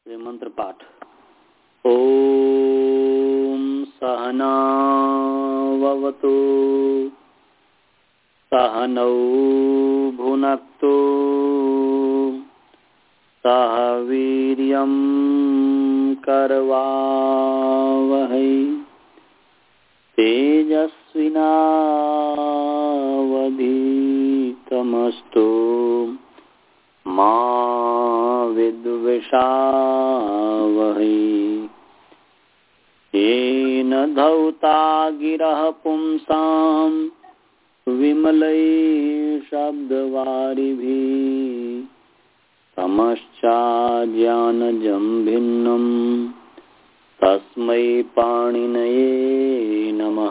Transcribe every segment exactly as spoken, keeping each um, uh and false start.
श्रीमंत्र पाठ। ओम सहनाववतु सहनौ भुनक्तु सह वीर्यं करवावहै तेजस्विनावधीतमस्तु मा विद्विषावहै। येन धौता गिरः पुंसां विमलैः शब्दवारिभिः तमश्चाज्ञानजं भिन्नं तस्मै पाणिनये नमः।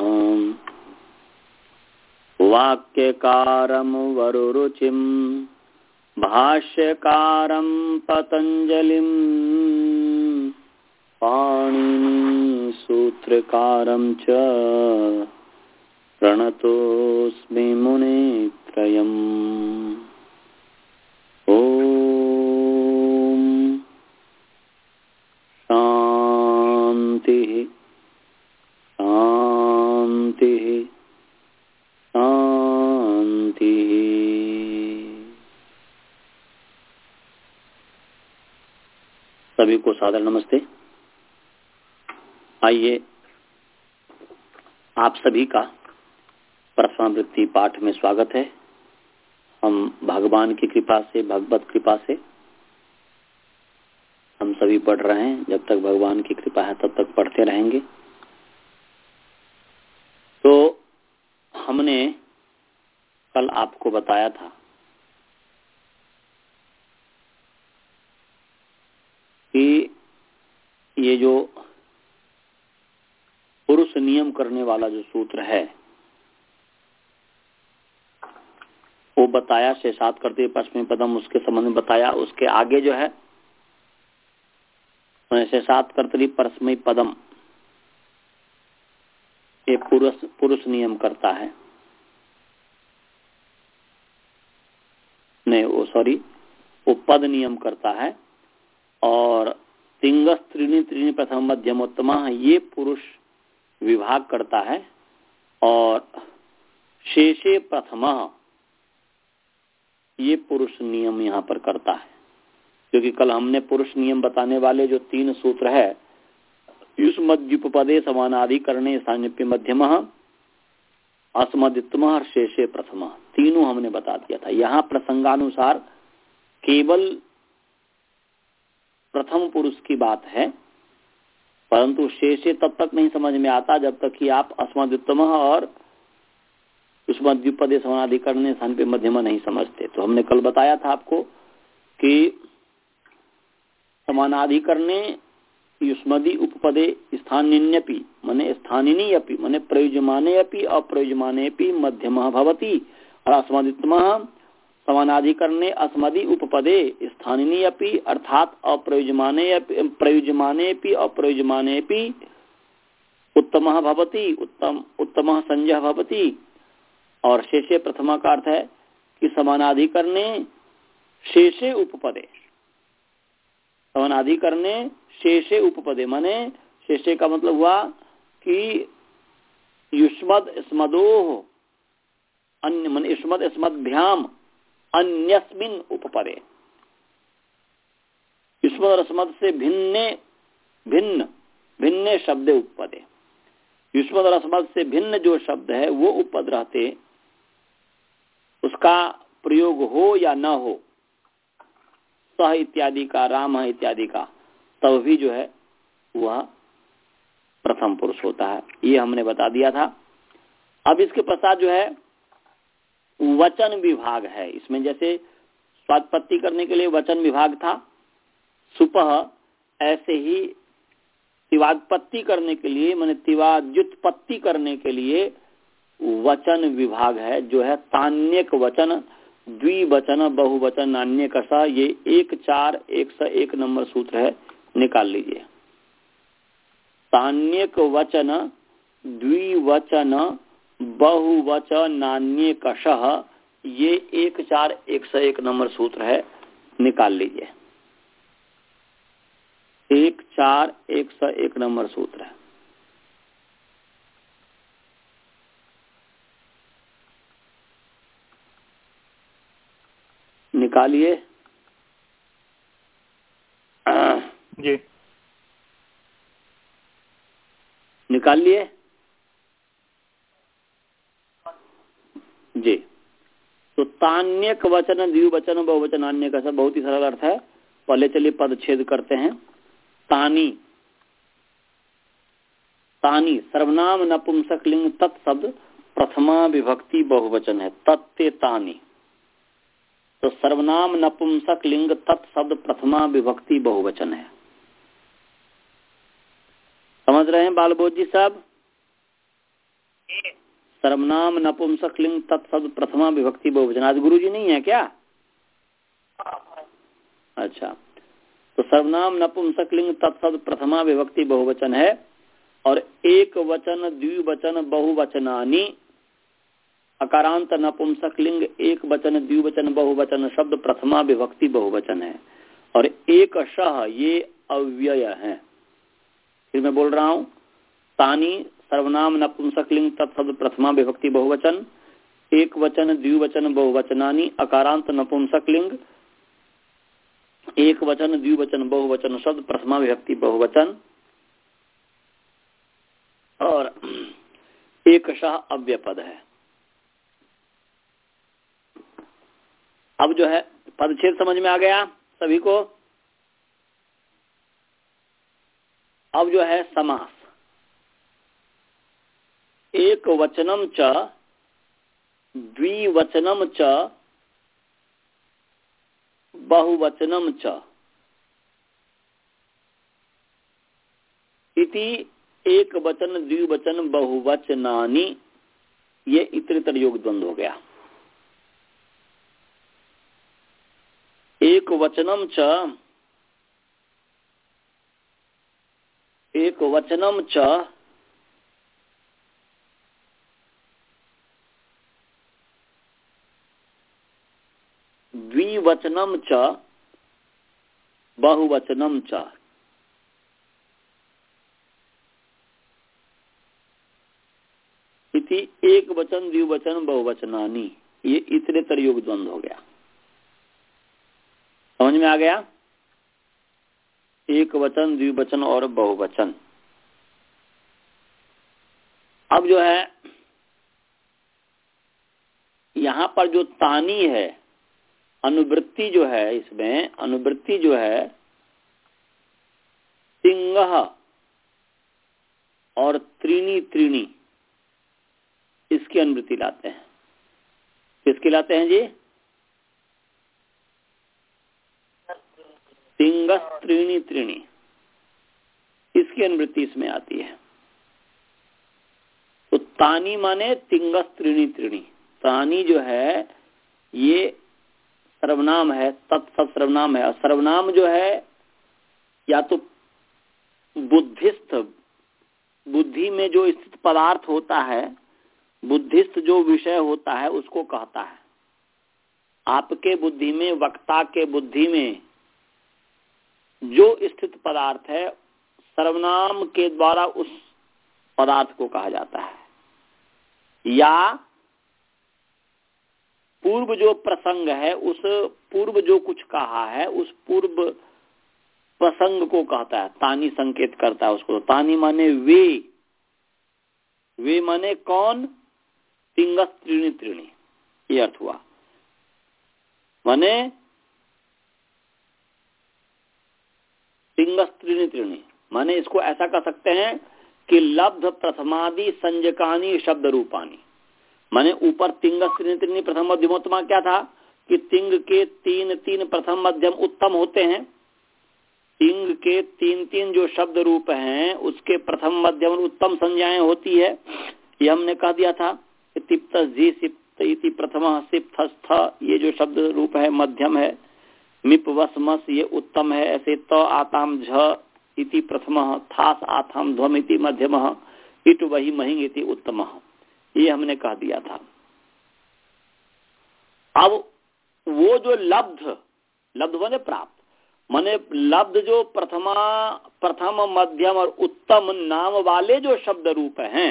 वाक्यकारं वरुरुचिं भाष्यकारं पतंजलिं पाणिनि सूत्रकारं च प्रणतोऽस्मि मुनित्रयम्। ओम शांति शांति शांति। सभी को सादर नमस्ते। आइए आप सभी का प्रथमावृत्ति पाठ में स्वागत है। हम भगवान की कृपा से, भगवत कृपा से हम सभी पढ़ रहे हैं। जब तक भगवान की कृपा है तब तक पढ़ते रहेंगे। तो हमने कल आपको बताया था कि ये जो पुरुष नियम करने वाला जो सूत्र है वो बताया, शेषात करते पश्चिमी पदम उसके संबंध में बताया। उसके आगे जो है शेषात कर्तरी परस्मयी पदम, ये पुरुष पुरुष नियम करता है। नहीं वो सॉरी वो पद नियम करता है। और तिंगस त्रीणि त्रीणि प्रथम मध्यमोत्तम, ये पुरुष विभाग करता है। और शेषे प्रथम, ये पुरुष नियम यहाँ पर करता है। क्योंकि कल हमने पुरुष नियम बताने वाले जो तीन सूत्र है, युष्मद्युपपदे समानाधिकरणे सान्निप्य मध्यमः अस्मदित्तमः और शेषे प्रथमः, तीनों हमने बता दिया था। यहाँ प्रसंगानुसार केवल प्रथम पुरुष की बात है, परंतु शेषे तब तक नहीं समझ में आता जब तक कि आप अस्मदित्तमः और युष्मद्युपपदे समानाधिकरणे सान्निप्य मध्यमः नहीं समझते। तो हमने कल बताया था आपको कि समानाधिकरणे युष्मदि उपपदे स्थानिन्यपि माने स्थानिनी अपि माने प्रयुज्यमाने अपि अप्रयुज्यमाने अपि मध्यमः भवति। और अस्मदित्तमः समानाधिकरणे अस्मदि उपपदे स्थानिनी अपि अर्थात अप्रयुज्यमाने अपि प्रयुज्यमाने अपि अप्रयुज्यमाने अपि उत्तमः भवति, उत्तम उत्तमः संज्ञः भवति। और शेषे प्रथमा का अर्थ है कि समानाधिकरणे शेषे उपपदे, समानाधिकरणे शेषे उपपदे माने शेषे का मतलब हुआ कि युष्मद स्मदोः अन्य माने युष्मद स्मद्भ्याम अन्यस्मिन उपपदे, युष्मद और स्मद से भिन्ने भिन्न भिन्ने शब्द उपपदे, युष्मद और स्मद से भिन्न जो शब्द है वो उपपद रहते, उसका प्रयोग हो या न हो, सह इत्यादि का, राम इत्यादि का, तब भी जो है वह प्रथम पुरुष होता है। ये हमने बता दिया था। अब इसके पश्चात जो है वचन विभाग है। इसमें जैसे स्वात्पत्ति करने के लिए वचन विभाग था, सुपह, ऐसे ही तिवादपत्ति करने के लिए माने तिवाद्युत्पत्ति करने के लिए वचन विभाग है, जो है तान्यक वचन, द्विवचन, बहुवचन, नान्य कसा। ये एक चार एक सौ एक नंबर सूत्र है, निकाल लीजिए। तान्यक वचन, द्विवचन, बहुवचन, नान्य कषः, ये एक चार एक सौ एक नंबर सूत्र है, निकाल लीजिए। चार एक सौ एक नंबर सूत्र है। निकालिए जी, निकाल लिए जी। तो तान्यक वचन, द्विवचन, बहुवचन, अन्य का सब बहुत ही सरल अर्थ है। पहले चलिए पद छेद करते हैं। तानी, तानी सर्वनाम नपुंसक लिंग तत्शब्द प्रथमा विभक्ति बहुवचन है। तत्ते तानी, तो सर्वनाम नपुंसक लिंग तत्शब्द प्रथमा विभक्ति बहुवचन है। समझ रहे हैं बालबोध जी साहब? सर्वनाम नपुंसक लिंग तत्शब्द प्रथमा विभक्ति बहुवचन। आज गुरु जी नहीं है क्या? अच्छा, तो सर्वनाम नपुंसक लिंग तत्शब्द प्रथमा विभक्ति बहुवचन है। और एक वचन, द्विवचन, बहुवचनानि, अकारांत नपुंसक लिंग एक वचन, द्विवचन, बहुवचन शब्द प्रथमा विभक्ति बहुवचन है। और एक शह ये अव्यय है। फिर मैं बोल रहा हूं, तानी सर्वनाम नपुंसक लिंग तत्शब्द प्रथमा विभक्ति बहुवचन, एक वचन, द्विवचन, बहुवचनानि, अकारांत नपुंसक लिंग एक वचन, द्विवचन, बहुवचन शब्द प्रथमा विभक्ति बहुवचन, और एक शह अव्यय पद है। अब जो है पदच्छेद समझ में आ गया सभी को? अब जो है समास, एक वचनम च, द्विवचनम च, बहुवचनम च इति एक वचन, द्विवचन, बहुवचनानि, ये इतरेतर योग द्वंद्व हो गया। एक वचनम च, एक वचनम च, द्विवचनम च, बहुवचनम च, इति एक वचन, द्विवचन, बहुवचनानि, ये इतरेतर योग द्वंद्व हो गया। समझ में आ गया? एक वचन, द्विवचन और बहुवचन। अब जो है यहां पर जो तानी है, अनुवृत्ति जो है, इसमें अनुवृत्ति जो है तिंगह और त्रीणी त्रीणी, इसकी अनुवृत्ति लाते हैं। किसकी लाते हैं जी? तिंगस त्रीणी त्रीणी, इसकी अनुवृत्ति इसमें आती है। तो तानी माने तिंगस त्रीणी त्रीणी। तानी जो है ये सर्वनाम है, तत्सब सर्वनाम है। और सर्वनाम जो है या तो बुद्धिस्थ, बुद्धि में जो स्थित पदार्थ होता है, बुद्धिस्थ जो विषय होता है उसको कहता है। आपके बुद्धि में, वक्ता के बुद्धि में जो स्थित पदार्थ है, सर्वनाम के द्वारा उस पदार्थ को कहा जाता है। या पूर्व जो प्रसंग है, उस पूर्व जो कुछ कहा है, उस पूर्व प्रसंग को कहता है। तानी संकेत करता है उसको। तानी माने वे, वे माने कौन? तिंगस त्रीणी त्रीणी, ये अर्थ हुआ। माने तिंगस त्रीणी त्रीणी माने इसको ऐसा कह सकते हैं कि लब्ध प्रथमादि संजकानी शब्द रूपानी। माने ऊपर तिंगस त्रीणी त्रीणी प्रथम मध्यमोत्तमा क्या था कि तिंग के तीन तीन प्रथम मध्यम उत्तम होते हैं। तिंग के तीन तीन जो शब्द रूप हैं उसके प्रथम मध्यम और उत्तम संज्ञाएं होती है। ये हमने कह दिया था। तिप्त जी सिप्त इति प्रथम सिप्त स्थ, ये जो शब्द रूप है मध्यम है। मिप वस मस ये उत्तम है। ऐसे त आताम झ इति प्रथम, थास आथाम ध्वम इति मध्यम, इट वही महिंग इति उत्तम, ये हमने कह दिया था। अब वो जो लब्ध, लब्ध माने प्राप्त, माने लब्ध जो प्रथमा प्रथम मध्यम और उत्तम नाम वाले जो शब्द रूप हैं,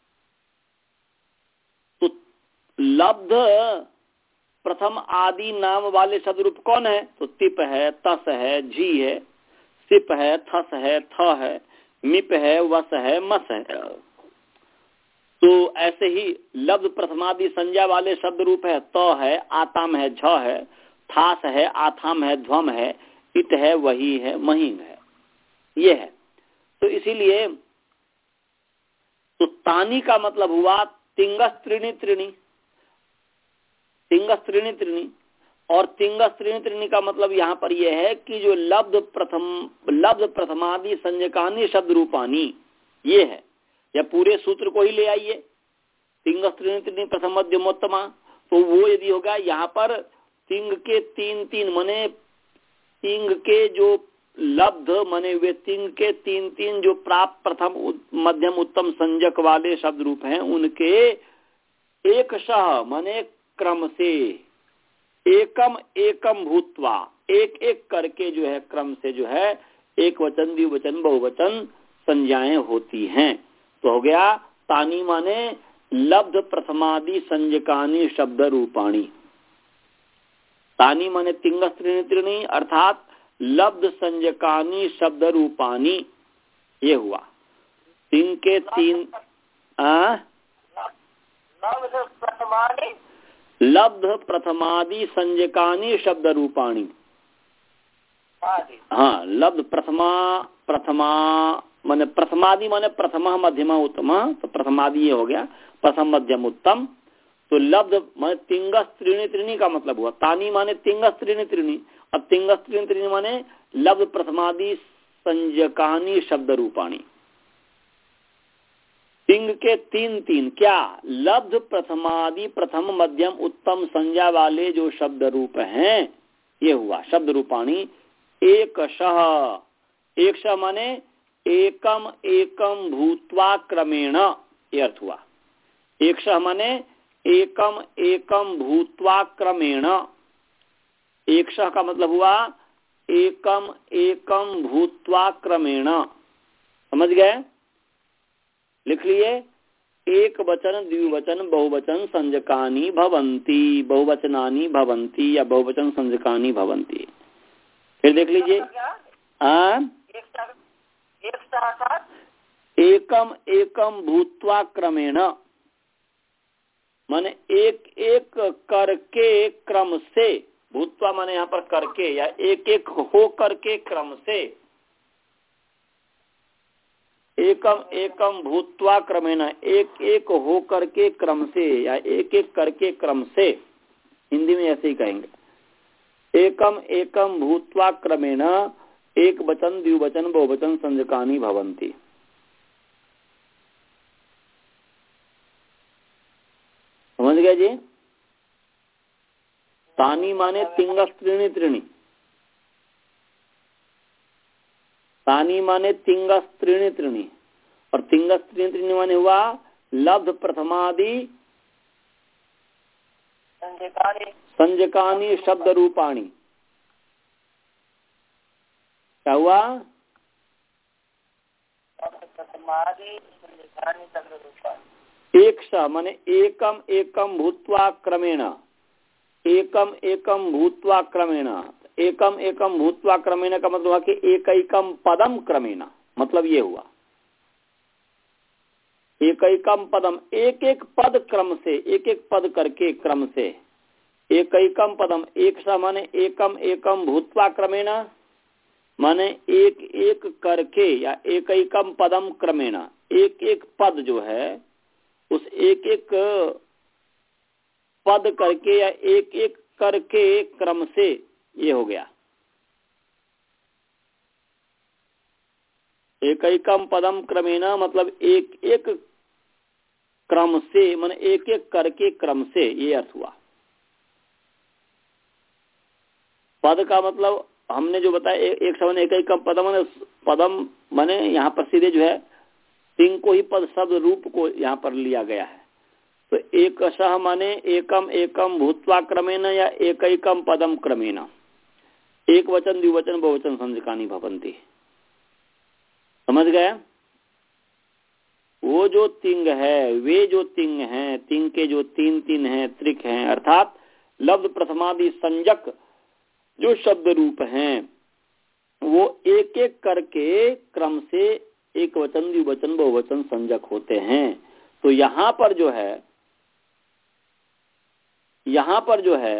तो लब्ध प्रथम आदि नाम वाले शब्द रूप कौन है? तो तिप है, तस है, झी है, सिप है, थस है, थ है, मिप है, वस है, मस है। तो ऐसे ही लब्ध प्रथमादि संज्ञा वाले शब्द रूप है, त है, आताम है, झ है, थास है, आथाम है, ध्वम है, इत है, वही है, महीन है, ये है। तो इसीलिए तो तानी का मतलब हुआ तिंगस त्रिणी त्रिणी, तिंगस त्रिणी त्रिणी, और तिंगस त्रिणी त्रिणी का मतलब यहाँ पर यह है कि जो लब्ध प्रथम लब्ध प्रथमादि संज्ञकानी शब्द रूपानी, ये है। या पूरे सूत्र को ही ले आइए, तिंगस त्रिणी त्रिणी प्रथम मध्यमोत्तमा, तो वो यदि होगा यहाँ पर तिंग के तीन तीन मने तिंग के जो लब्ध मने वे तिंग के तीन तीन जो प्राप्त प्रथम मध्यम उत्तम संज्ञक वाले शब्द रूप हैं, उनके एक शह मने क्रम से एकम एकम भूतवा, एक एक करके जो है क्रम से जो है एक वचन द्विवचन बहुवचन संज्ञाएं होती हैं। तो हो गया तानी माने लब्ध प्रथमादि संज्ञकानी शब्द रूपाणी। तानी माने तिंगस त्रिणी त्रिणी अर्थात लब्ध संज्ञकानी शब्द रूपानी, ये हुआ। तिंग के तीन आ? लब्ध प्रथमादि संज्ञकानी शब्द रूपाणी। हाँ, लब्ध प्रथमा प्रथमा माने प्रथमादि माने प्रथम मध्यमा उत्तम, तो प्रथमादि ये हो गया, प्रथम मध्यम उत्तम। तो लब्ध माने तिंगस त्रिणी त्रिणी का मतलब हुआ, तानी माने तिंगस त्रिणी त्रिणी, अब तिंगस त्रिणी त्रिणी माने लब्ध प्रथमादि संज्ञकानी शब्द रूपाणी। तिंग के तीन तीन क्या? लब्ध प्रथमादि प्रथम मध्यम उत्तम संज्ञा वाले जो शब्द रूप हैं, ये हुआ शब्द रूपाणी। एक शह, एक शह माने एकम एकम भूत्वा क्रमेण, ये अर्थ हुआ। एक शह माने एकम एकम भूत्वा क्रमेण, एक शह का मतलब हुआ एकम एकम भूत्वा क्रमेण, समझ गए? लिख लिए, एक वचन द्विवचन बहुवचन संज्ञकानी भवंती, बहुवचनानी भवंती या बहुवचन संज्ञकानी भवंती। फिर देख लीजिए, आ? एकम एकम भूत्वा क्रमेण माने एक एक करके क्रम से, भूत्वा माने यहाँ पर करके या एक एक हो करके क्रम से, एकम एकम भूत्वा क्रमेण एक एक हो करके क्रम से या एक एक करके क्रम से, हिंदी में ऐसे ही कहेंगे। एकम एकम भूत्वा क्रमेण एक वचन द्विवचन बहुवचन संज्ञकानी भवंती। समझ गए जी? तानी माने तिंगस त्रिणी त्रिणी, तानी माने तिंगस त्रिणी त्रिणी, और तिंगस त्रिणी त्रिणी माने हुआ लब्ध प्रथमादि संज्ञकानी शब्द रूपाणी। क्या हुआ? एक श माने एकम एकम भूत्वा क्रमेण, एकम एकम भूत्वा क्रमेण, एकम एकम भूत्वा क्रमेण का मतलब हुआ कि एक एकम पदम क्रमेण, मतलब ये हुआ एक एकम पदम, एक एक पद क्रम से, एक एक पद करके क्रम से, एक एकम पदम, एक सा माने एकम एकम भूत्वा क्रमेण माने एक एक करके या एक एकम पदम क्रमेण, एक एक पद जो है उस एक एक पद करके या एक एक करके क्रम से, ये हो गया। एक एकम पदम क्रमेण मतलब एक एक क्रम से, माने एक एक करके क्रम से, ये अर्थ हुआ। पद का मतलब हमने जो बताया, एक समान एक एकम पदम माने पदम माने यहाँ पर सीधे जो है तिंग को ही पद शब्द रूप को यहाँ पर लिया गया है। तो एक सह माने एकम एकम भूत्वा क्रमेण या एक एकम पदम क्रमेण, एक वचन द्विवचन बहुवचन संज्ञकानि भवन्ति। समझ गए? वो जो तिंग है, वे जो तिंग हैं, तिंग के जो तीन तीन हैं, त्रिक हैं, अर्थात लब्ध प्रथमादि संज्ञक जो शब्द रूप हैं, वो एक एक करके क्रम से एक वचन द्विवचन बहुवचन संज्ञक होते हैं। तो यहाँ पर जो है यहाँ पर जो है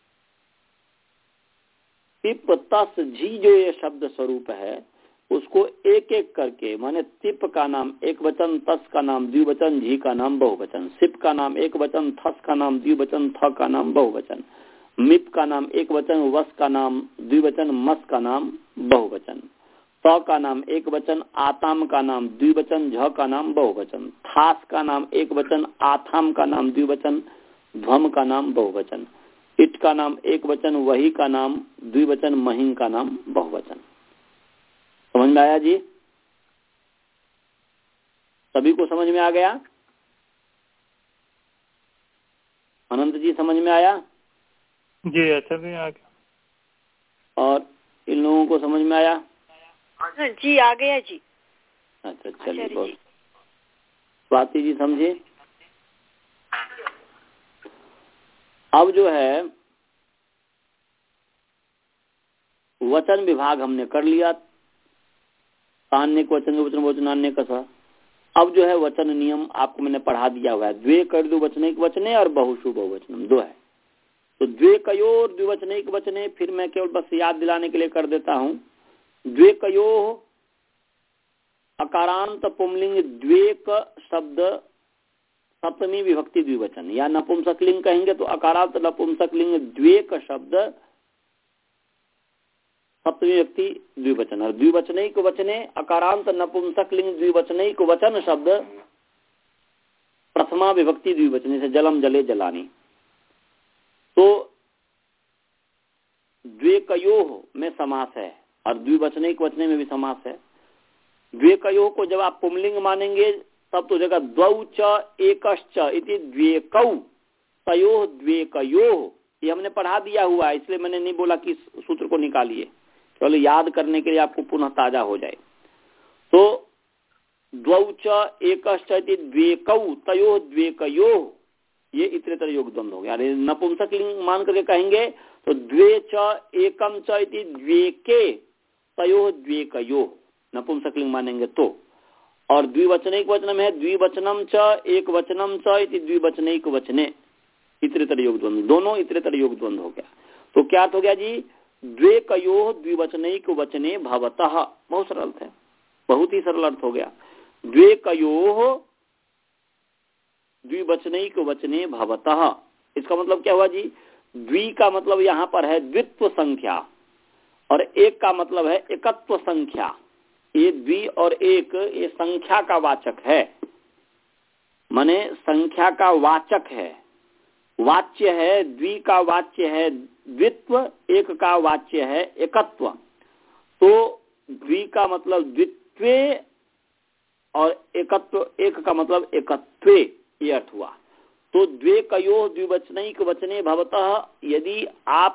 तिप तस झी जो ये शब्द स्वरूप है, उसको एक एक करके, माने तिप का नाम एक वचन, तस का नाम द्विवचन, झी का नाम बहुवचन, सिप का नाम एक वचन, थस का नाम द्विवचन, थ का नाम बहुवचन, मिप का नाम एक वचन, वस का नाम द्विवचन, मस का नाम बहुवचन, त का नाम एक वचन, आताम का नाम द्विवचन, झ का नाम बहुवचन, थास का नाम एक वचन, आथाम का नाम द्विवचन, ध्वम का नाम बहुवचन, इट का नाम एक वचन, वही का नाम द्विवचन, महिं का नाम बहुवचन। समझ में आया जी? सभी को समझ में आ गया? अनंत जी समझ में आया? जी अच्छा भी आ गया। और इन लोगों को समझ में आया? जी आ गया जी। अच्छा चलिए, बहुत। स्वाति जी समझे? अब जो है वचन विभाग हमने कर लिया, तान्य वचन वचन वचन अन्य का सा। अब जो है वचन नियम आपको मैंने पढ़ा दिया हुआ है। द्वे कर दो वचनिक वचने और बहुशु बहुवचनम दो है। तो द्वे कयोर द्विवचनिक वचने, फिर मैं केवल बस याद दिलाने के लिए कर देता हूँ। द्वे कयो अकारांत पुंलिंग द्वेक शब्द सप्तमी विभक्ति द्विवचन, या नपुंसकलिंग कहेंगे तो अकारांत नपुंसकलिंग द्वेक शब्द सप्तमी व्यक्ति द्विवचन, और द्विवचनिक वचने अकारांत नपुंसकलिंग द्विवचनिक वचन शब्द प्रथमा विभक्ति द्विवचने से जलम जले जलानी। तो द्वेकयोः में समास है और द्विवचनिक वचने में भी समास है। द्वेकयोः को जब आप पुंलिंग मानेंगे तब तो जगह द्वौ च एकश्च इति द्वेकौ तयोः द्वेकयोः, ये हमने पढ़ा दिया हुआ है, इसलिए मैंने नहीं बोला कि सूत्र को निकालिए, केवल याद करने के लिए आपको पुनः ताजा हो जाए। तो द्वौ च एकश्च इति द्वेकौ तयोः द्वेकयोः, ये इतरेतर योग द्वंद्व हो गया। नपुंसकलिंग मान करके कहेंगे तो द्वे च एकम च इति द्वेके तयोः द्वेकयोः, नपुंसकलिंग मानेंगे तो। और द्विवचनिक वचन में है द्विवचनम च एक वचनम च इति द्विवचनिक वचने, इतरेतर योग द्वंद्व, दोनों इतरेतर योग द्वंद्व हो गया। तो क्या अर्थ हो गया जी? द्वेकयोः द्विवचनिक वचने भवतः, बहुत सरल अर्थ है, बहुत ही सरल अर्थ हो गया। द्वेकयोः द्विवचनिक वचने भवतः, इसका मतलब क्या हुआ जी? द्वि का मतलब यहाँ पर है द्वित्व संख्या और एक का मतलब है एकत्व संख्या। ये द्वि और एक ये संख्या का वाचक है, माने संख्या का वाचक है, वाच्य है। द्वि का वाच्य है द्वित्व, एक का वाच्य है एकत्व। तो द्वि का मतलब द्वित्वे और एकत्व, एक का मतलब एकत्वे, ये अर्थ हुआ। तो द्वेकयोः द्विवचनिक वचने भवतः, यदि आप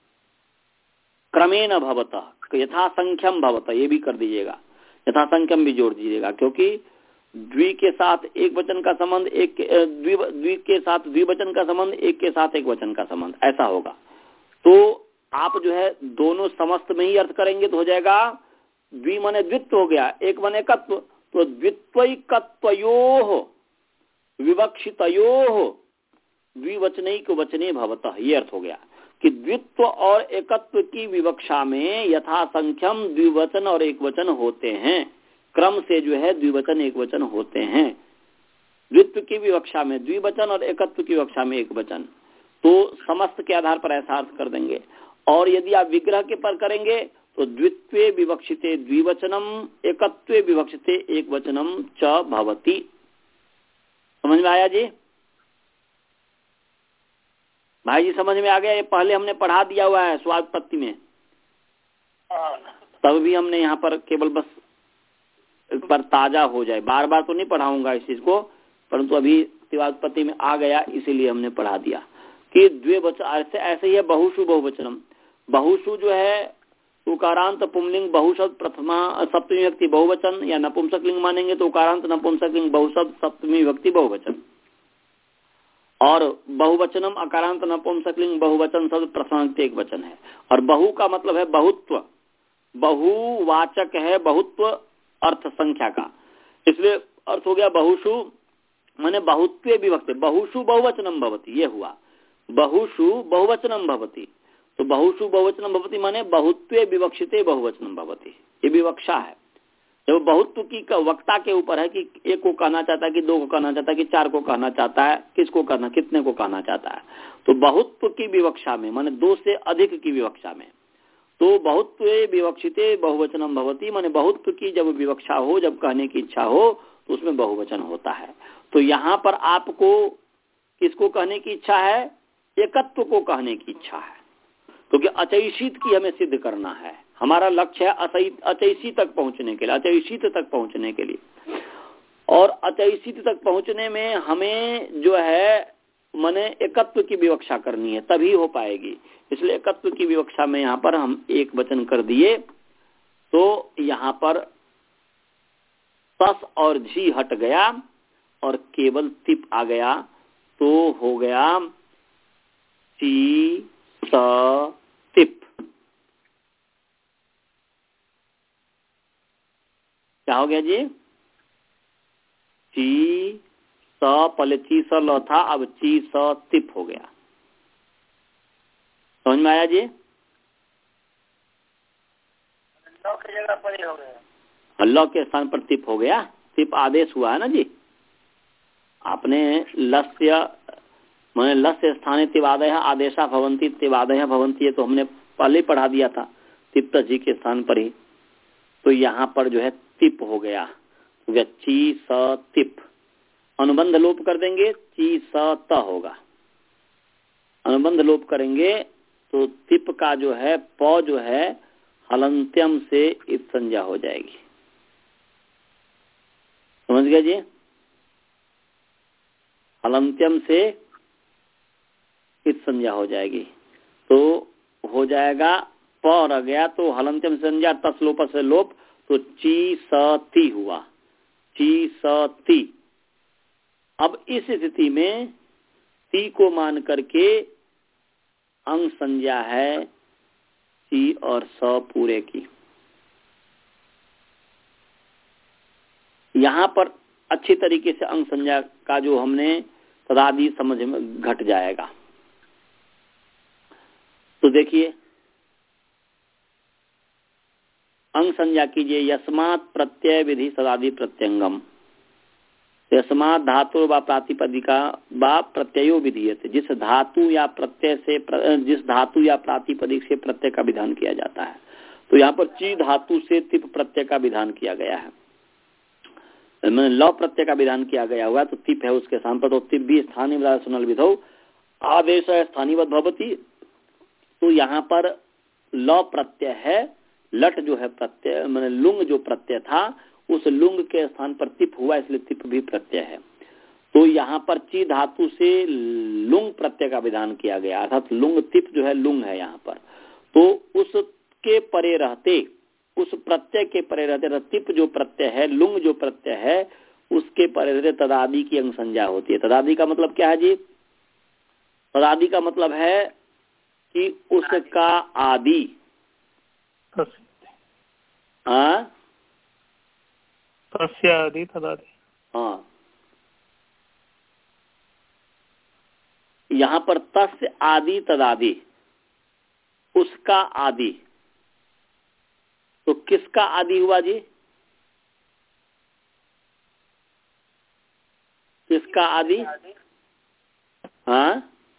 क्रमेण भवतः यथा संख्यम भवतः ये भी कर दीजिएगा, यथा संख्यम भी जोड़ दीजिएगा, क्योंकि द्वि के साथ एक वचन का संबंध, एक द्वि द्वि के साथ द्विवचन का संबंध, एक के साथ एक वचन का संबंध, ऐसा होगा। तो आप जो है दोनों समस्त में ही अर्थ करेंगे तो हो जाएगा द्वि माने द्वित्व हो गया, एक माने एकत्व, तो द्वित्वैकत्वयोः विवक्षितयोः द्विवचनिक वचने भवतः, ये अर्थ हो गया कि द्वित्व और एकत्व की विवक्षा में यथा संख्यम द्विवचन और एक वचन होते हैं, क्रम से जो है द्विवचन एक वचन होते हैं। द्वित्व की विवक्षा में द्विवचन और एकत्व की विवक्षा में एक वचन, तो समस्त के आधार पर ऐसा अर्थ कर देंगे। और यदि आप विग्रह के पर करेंगे तो द्वित्वे विवक्षिते द्विवचनम एकत्वे विवक्षिते एक वचनम च भवति। समझ में आया जी? भाई जी समझ में आ गया? ये पहले हमने पढ़ा दिया हुआ है स्वादपत्ति में, तब भी हमने यहाँ पर केवल बस इस पर ताजा हो जाए, बार बार तो नहीं पढ़ाऊंगा इस चीज को, परंतु अभी स्वादपत्ति में आ गया इसीलिए हमने पढ़ा दिया कि द्विवचन ऐसे ऐसे ही है बहुशु बहुवचनम। बहुषु जो है उकारांत पुंलिंग बहुशब्द प्रथमा सप्तमी व्यक्ति बहुवचन, या नपुंसक लिंग मानेंगे तो उकारांत नपुंसक लिंग बहुशब्द सप्तमी व्यक्ति बहुवचन, और बहुवचनम अकारांत नपुंसक लिंग बहुवचन शब्द प्रथमा व्यक्ति एक वचन है। और बहु का मतलब है बहुत्व, बहुवाचक है बहुत्व अर्थ संख्या का, इसलिए अर्थ हो गया बहुषु माने बहुत्वे विभक्ति, बहुषु बहुवचनम भवति, ये हुआ बहुषु बहुवचनम भवति। तो बहुषु बहुवचनम भवति माने बहुत्वे विवक्षिते बहुवचनम भवति, ये विवक्षा है। जब बहुत्व की वक्ता के ऊपर है कि एक को कहना चाहता है कि दो को कहना चाहता है कि चार को कहना चाहता है, किसको कहना कितने को कहना चाहता है। तो बहुत्व की विवक्षा में माने दो से अधिक की विवक्षा में, तो बहुत्वे विवक्षिते बहुवचनम भवति माने बहुत्व की जब विवक्षा हो, जब कहने की इच्छा हो तो उसमें बहुवचन होता है। तो यहाँ पर आपको किसको कहने की इच्छा है? एकत्व को कहने की इच्छा है, क्योंकि तो अचैषित की हमें सिद्ध करना है। हमारा लक्ष्य है अचैषित तक पहुंचने के लिए, अचैषित तक पहुंचने के लिए। और अचैषित तक पहुंचने में हमें जो है माने एकत्व की विवक्षा करनी है, तभी हो पाएगी। इसलिए एकत्व की विवक्षा में यहाँ पर हम एक वचन कर दिए, तो यहाँ पर तस और झी हट गया और केवल तिप आ गया, तो हो गया ची स तिप। क्या हो गया जी? ची स, पहले ची स ल था, अब ची स तिप हो गया। समझ में आया जी? लौ की जगह पर ही हो गया, अल्लाह के स्थान पर तिप हो गया। तिप आदेश हुआ है ना जी। आपने लस्य मैंने लस्य स्थाने तिवादय आदेशा भवंती तिवादय भवंती, ये तो हमने पहले पढ़ा दिया था तिप्त जी के स्थान पर ही। तो यहाँ पर जो है तिप हो गया, तो गया ची स तिप। अनुबंध लोप कर देंगे, ची स त होगा। अनुबंध लोप करेंगे तो तिप का जो है प जो है हलंत्यम से इत संज्ञा हो जाएगी। समझ गया जी? हलंत्यम से इत संज्ञा हो जाएगी, तो हो जाएगा प रह गया, तो हलंत्यम संज्ञा तस लोप से लोप, तो ची स ती हुआ, ची स ती। अब इस स्थिति में ती को मान करके अंग संज्ञा है ची और स पूरे की। यहाँ पर अच्छी तरीके से अंग संज्ञा का जो हमने तदादि समझ में घट जाएगा। तो देखिए अंग संज्ञा कीजिए, यस्मात् प्रत्यय विधि सदादि प्रत्यंगम। यस्मात् धातु व प्रातिपदिका व प्रत्ययो विधीयते, जिस धातु या प्रत्यय से जिस धातु या प्रातिपदिक से प्रत्यय का विधान किया जाता है। तो यहाँ पर ची धातु से तिप प्रत्यय का विधान किया गया है, मैंने लौ प्रत्यय का विधान किया गया हुआ, तो तिप है उसके स्थान पर। तो तिप भी स्थानीय सुनल विधौ आदेश स्थानीवत भवति। तो यहाँ पर लौ प्रत्यय है, लट जो है प्रत्यय मैंने लुंग जो प्रत्यय था उस लुंग के स्थान पर तिप हुआ, इसलिए तिप भी प्रत्यय है। तो यहाँ पर ची धातु से लुंग प्रत्यय का विधान किया गया, अर्थात लुंग तिप जो है लुंग है यहाँ पर। तो उसके परे रहते, उस प्रत्यय के परे रहते तिप जो प्रत्यय है, लुंग जो प्रत्यय है, उसके परे रहते तदादि की अंग संज्ञा होती है। तदादि का मतलब क्या है जी? तदादि का मतलब है कि उसका आदि, हाँ आदि तदादि, हाँ यहाँ पर तस्य आदि तदादि, उसका आदि। तो किसका आदि हुआ जी? किसका आदि? हाँ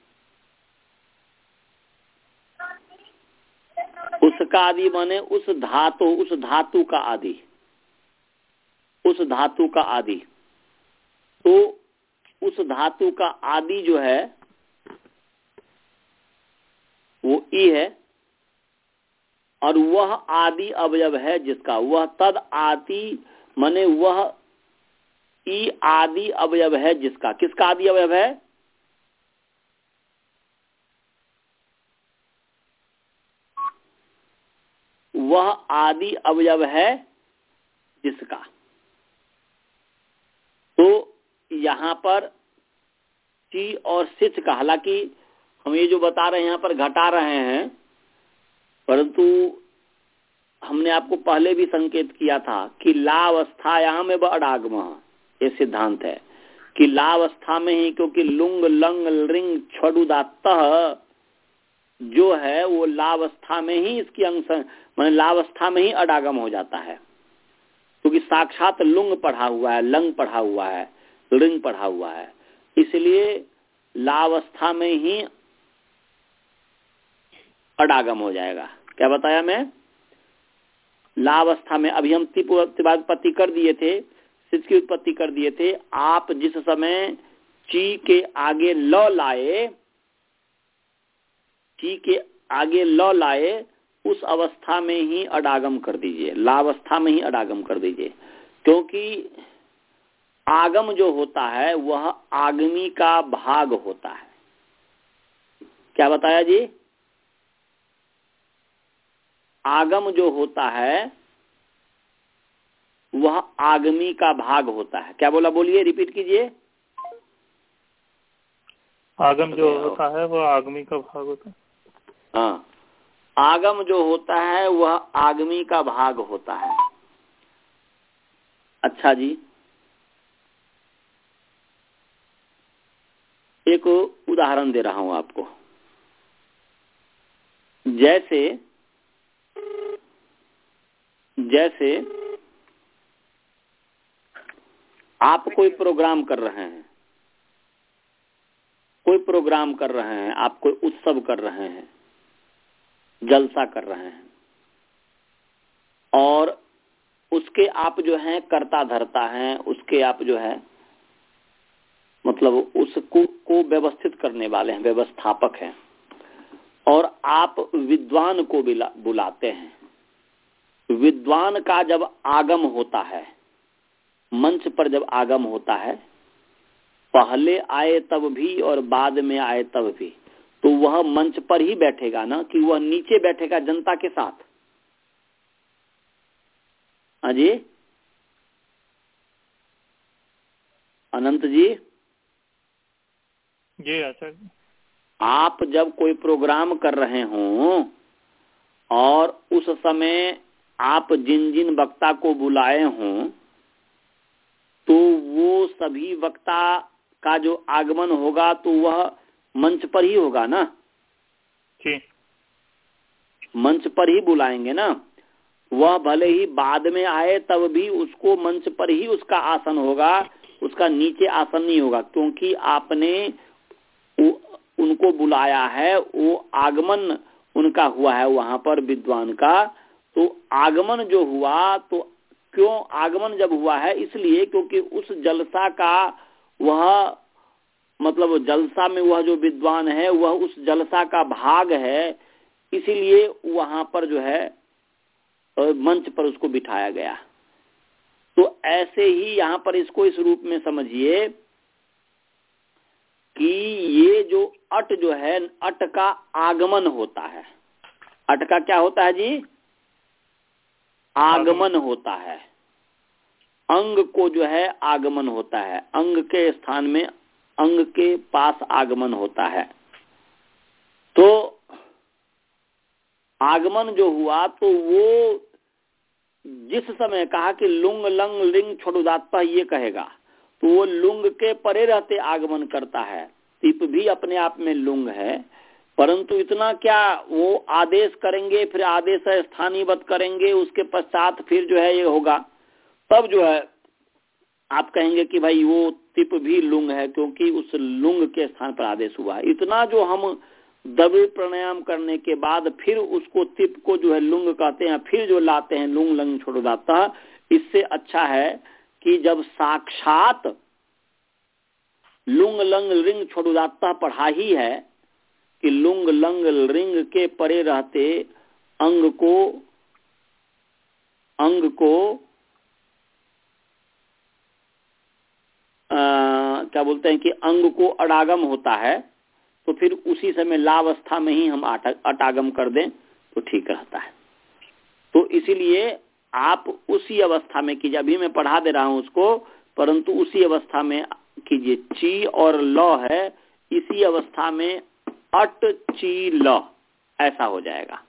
उसका आदि माने उस धातु, उस धातु का आदि, उस धातु का आदि। तो उस धातु का आदि जो है वो ई है, और वह आदि अवयव है जिसका, वह तद आदि माने वह ई आदि अवयव है जिसका। किसका आदि अवयव है? वह आदि अवयव है जिसका। तो यहाँ पर ची और सिच का, हालांकि हम ये जो बता रहे हैं यहाँ पर घटा रहे हैं, परंतु हमने आपको पहले भी संकेत किया था कि लावस्थायाम में अडागम, ये सिद्धांत है कि लावस्था में ही, क्योंकि लुंग लंग लिंग छुदात्तः जो है वो लावस्था में ही इसकी अंश माने लावस्था में ही अडागम हो जाता है, क्योंकि साक्षात लुंग पढ़ा हुआ है, लंग पढ़ा हुआ है, लिंग पढ़ा हुआ है, इसलिए लावस्था में ही अडागम हो जाएगा। क्या बताया मैं? लावस्था में। अभी हम तिप उत्पत्ति कर दिए थे, सिच की उत्पत्ति कर दिए थे। आप जिस समय ची के आगे ल लाए, ची के आगे ल लाए, उस अवस्था में ही अडागम कर दीजिए, लावस्था में ही अडागम कर दीजिए, क्योंकि आगम जो होता है वह आगमी का भाग होता है। क्या बताया जी? आगम जो होता है वह आगमी का भाग होता है। क्या बोला? बोलिए, रिपीट कीजिए। आगम जो होता है वह आगमी का भाग होता है। हाँ, आगम जो होता है वह आगमी का भाग होता है। अच्छा जी, एक उदाहरण दे रहा हूं आपको। जैसे जैसे आप कोई प्रोग्राम कर रहे हैं, कोई प्रोग्राम कर रहे हैं, आप कोई उत्सव कर रहे हैं, जलसा कर रहे हैं, और उसके आप जो हैं कर्ता धर्ता हैं, उसके आप जो है मतलब उसको को व्यवस्थित करने वाले हैं, व्यवस्थापक हैं, और आप विद्वान को बुलाते हैं। विद्वान का जब आगम होता है, मंच पर जब आगम होता है, पहले आए तब भी और बाद में आए तब भी, तो वह मंच पर ही बैठेगा ना, कि वह नीचे बैठेगा जनता के साथ? अजी अनंत जी जी आचार्य जी, आप जब कोई प्रोग्राम कर रहे हों और उस समय आप जिन जिन वक्ता को बुलाए हों, तो वो सभी वक्ता का जो आगमन होगा तो वह मंच पर ही होगा ना? जी, मंच पर ही बुलाएंगे ना। वह भले ही बाद में आए तब भी उसको मंच पर ही उसका आसन होगा, उसका नीचे आसन नहीं होगा, क्योंकि आपने उनको बुलाया है, वो आगमन उनका हुआ है वहां पर विद्वान का। तो आगमन जो हुआ, तो क्यों आगमन जब हुआ है? इसलिए क्योंकि उस जलसा का वह मतलब जलसा में वह जो विद्वान है वह उस जलसा का भाग है, इसीलिए वहां पर जो है मंच पर उसको बिठाया गया। तो ऐसे ही यहाँ पर इसको इस रूप में समझिए कि ये जो अट जो है, अट का आगमन होता है। अट का क्या होता है जी? आगमन होता है। अंग को जो है आगमन होता है, अंग के स्थान में अंग के पास आगमन होता है। तो आगमन जो हुआ तो वो जिस समय कहा कि लुंग लंग लिंग छोड़ुदात्ता, ये कहेगा तो वो लुंग के परे रहते आगमन करता है। तिप भी अपने आप में लुंग है, परंतु इतना क्या, वो आदेश करेंगे, फिर आदेश स्थानीयबद्ध करेंगे, उसके पश्चात फिर जो है ये होगा, तब जो है आप कहेंगे कि भाई वो तिप भी लुंग है, क्योंकि उस लुंग के स्थान पर आदेश हुआ है। इतना जो हम दबे प्राणायाम करने के बाद फिर उसको तिप को जो है लुंग कहते हैं, फिर जो लाते हैं लुंग लंग छोड़ुदात्ता, इससे अच्छा है कि जब साक्षात लुंग लंग रिंग छोड़ुदात्ता पढ़ा ही है कि लुंग लंग रिंग के परे रहते अंग को अंग को आ, क्या बोलते हैं कि अंग को अडागम होता है, तो फिर उसी समय लावस्था में ही हम अटागम कर दें तो ठीक रहता है। तो इसीलिए आप उसी अवस्था में कीजिए। अभी मैं पढ़ा दे रहा हूं उसको, परंतु उसी अवस्था में कीजिए। ची और लौ है, इसी अवस्था में अट ची लौ ऐसा हो जाएगा।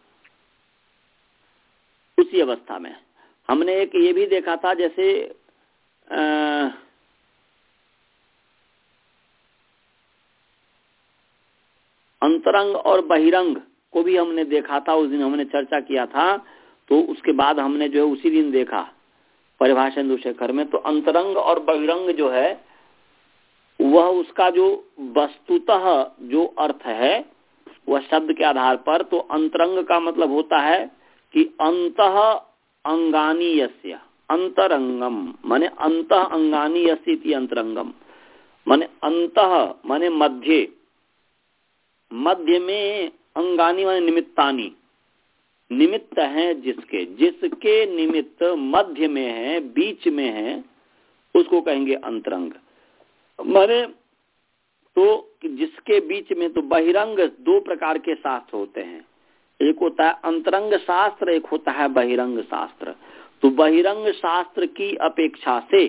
उसी अवस्था में हमने एक ये भी देखा था, जैसे आ, अंतरंग और बहिरंग को भी हमने देखा था, उस दिन हमने चर्चा किया था। तो उसके बाद हमने जो है उसी दिन देखा परिभाषा इंदुशेखर में। तो अंतरंग और बहिरंग जो है वह उसका जो वस्तुतः जो अर्थ है वह शब्द के आधार पर, तो अंतरंग का मतलब होता है कि अंतः अंगानी यस्य, अंतरंगम माने अंतः अंगानी यस्य इति अंतरंगम, माने अंतः माने मध्य, मध्य में अंगानी माने निमित्तानी, निमित्त है जिसके, जिसके निमित्त मध्य में है, बीच में है, उसको कहेंगे अंतरंग। माने तो जिसके बीच में, तो बहिरंग दो प्रकार के शास्त्र होते हैं, एक होता है अंतरंग शास्त्र, एक होता है बहिरंग शास्त्र। तो बहिरंग शास्त्र की अपेक्षा से,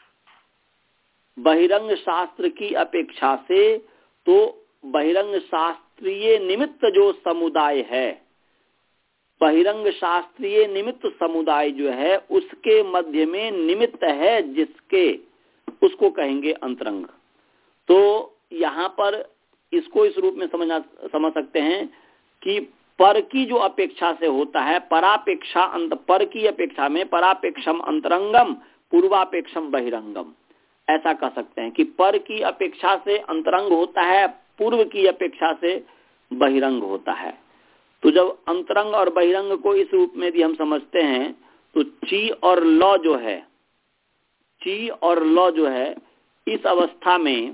बहिरंग शास्त्र की अपेक्षा से तो बहिरंग शास्त्रीय निमित्त जो समुदाय है, बहिरंग शास्त्रीय निमित्त समुदाय जो है उसके मध्य में निमित्त है जिसके, उसको कहेंगे अंतरंग। तो यहाँ पर इसको इस रूप में समझना समझ सकते हैं कि पर की जो अपेक्षा से होता है, परापेक्षा अंत, पर की अपेक्षा में परापेक्षम अंतरंगम पूर्वापेक्षम बहिरंगम, ऐसा कह सकते हैं कि पर की अपेक्षा से अंतरंग होता है, पूर्व की अपेक्षा से बहिरंग होता है। तो जब अंतरंग और बहिरंग को इस रूप में भी हम समझते हैं, तो ची और लौ जो है, ची और लौ जो है इस अवस्था में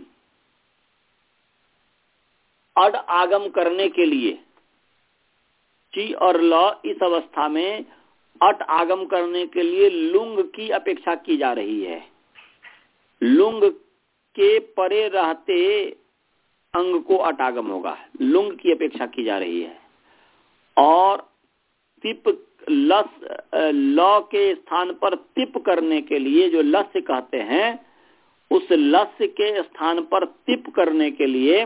अड आगम करने के लिए, ची और लौ इस अवस्था में अट आगम करने के लिए लुंग की अपेक्षा की जा रही है। लुंग के परे रहते अंग को अट आगम होगा, लुंग की अपेक्षा की जा रही है। और तिप लस लौ के स्थान पर तिप करने के लिए, जो लस्य कहते हैं, उस लस्य के स्थान पर तिप करने के लिए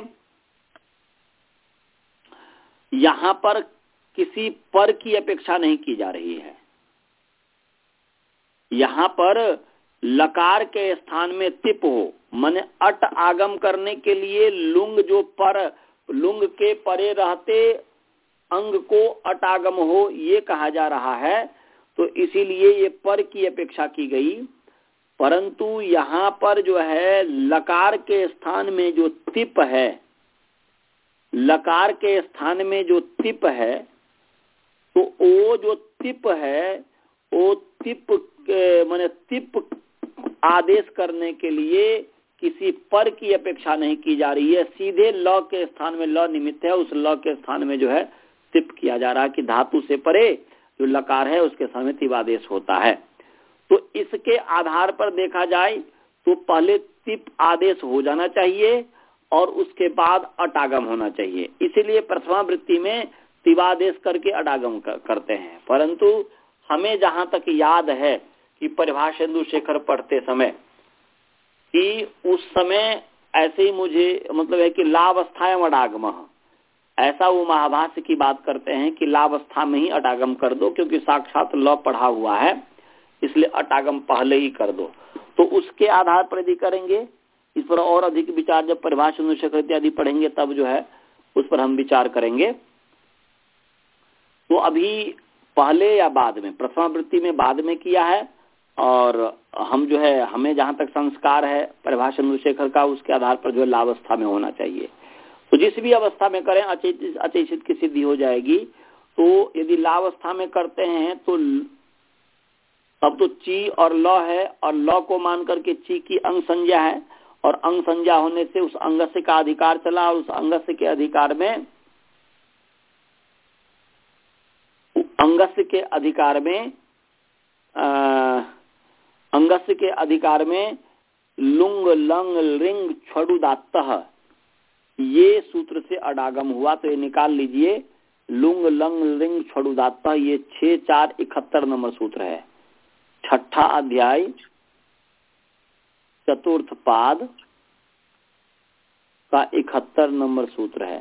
यहां पर किसी पर की अपेक्षा नहीं की जा रही है। यहां पर लकार के स्थान में तिप हो, माने अट आगम करने के लिए लुंग जो पर, लुंग के परे रहते अंग को अटागम हो, ये कहा जा रहा है। तो इसीलिए ये पर की अपेक्षा की गई। परंतु यहाँ पर जो है लकार के स्थान में जो तिप है, लकार के स्थान में जो तिप है, तो वो जो तिप है वो तिप माने तिप आदेश करने के लिए किसी पर की अपेक्षा नहीं की जा रही है। सीधे लौ के स्थान में लौ निमित्त है, उस लौ के स्थान में जो है तिप किया जा रहा है कि धातु से परे जो लकार है उसके समय तिप आदेश होता है। तो इसके आधार पर देखा जाए तो पहले तिप आदेश हो जाना चाहिए और उसके बाद अटागम होना चाहिए। इसीलिए प्रथमा वृत्ति में तिवादेश करके अटागम कर, करते हैं। परंतु हमें जहां तक याद है कि परिभाषा इंदुशेखर पढ़ते समय कि उस समय ऐसे ही मुझे मतलब है कि लावस्थाएं अडागम, ऐसा वो महाभाष्य की बात करते हैं कि लावस्था में ही अटागम कर दो, क्योंकि साक्षात लौ पढ़ा हुआ है, इसलिए अटागम पहले ही कर दो। तो उसके आधार पर यदि करेंगे, इस पर और अधिक विचार जब परिभाषा इंदुशेखर इत्यादि पढ़ेंगे तब जो है उस पर हम विचार करेंगे। तो अभी पहले या बाद में, प्रथमा वृत्ति में बाद में किया है, और हम जो है हमें जहां तक संस्कार है परिभाषा इंदुशेखर का, उसके आधार पर जो है लावस्था में होना चाहिए। तो जिस भी अवस्था में करें अचेत अचेषित की सिद्धि हो जाएगी। तो यदि लावस्था में करते हैं तो तब तो ची और लौ है, और लौ को मान करके ची की अंग संज्ञा है, और अंग संज्ञा होने से उस अंगस्य का अधिकार चला, और उस अंगस्य के अधिकार में अंगस्य के अधिकार में आ, अंगस्य के अधिकार में लुंग लंग लिंग छड़ुदात्तः ये सूत्र से अडागम हुआ। तो ये निकाल लीजिए लुंग लंग लिंग छड़ुदाता, ये छह चार इकहत्तर नंबर सूत्र है। छठा अध्याय चतुर्थ पाद का इकहत्तर नंबर सूत्र है।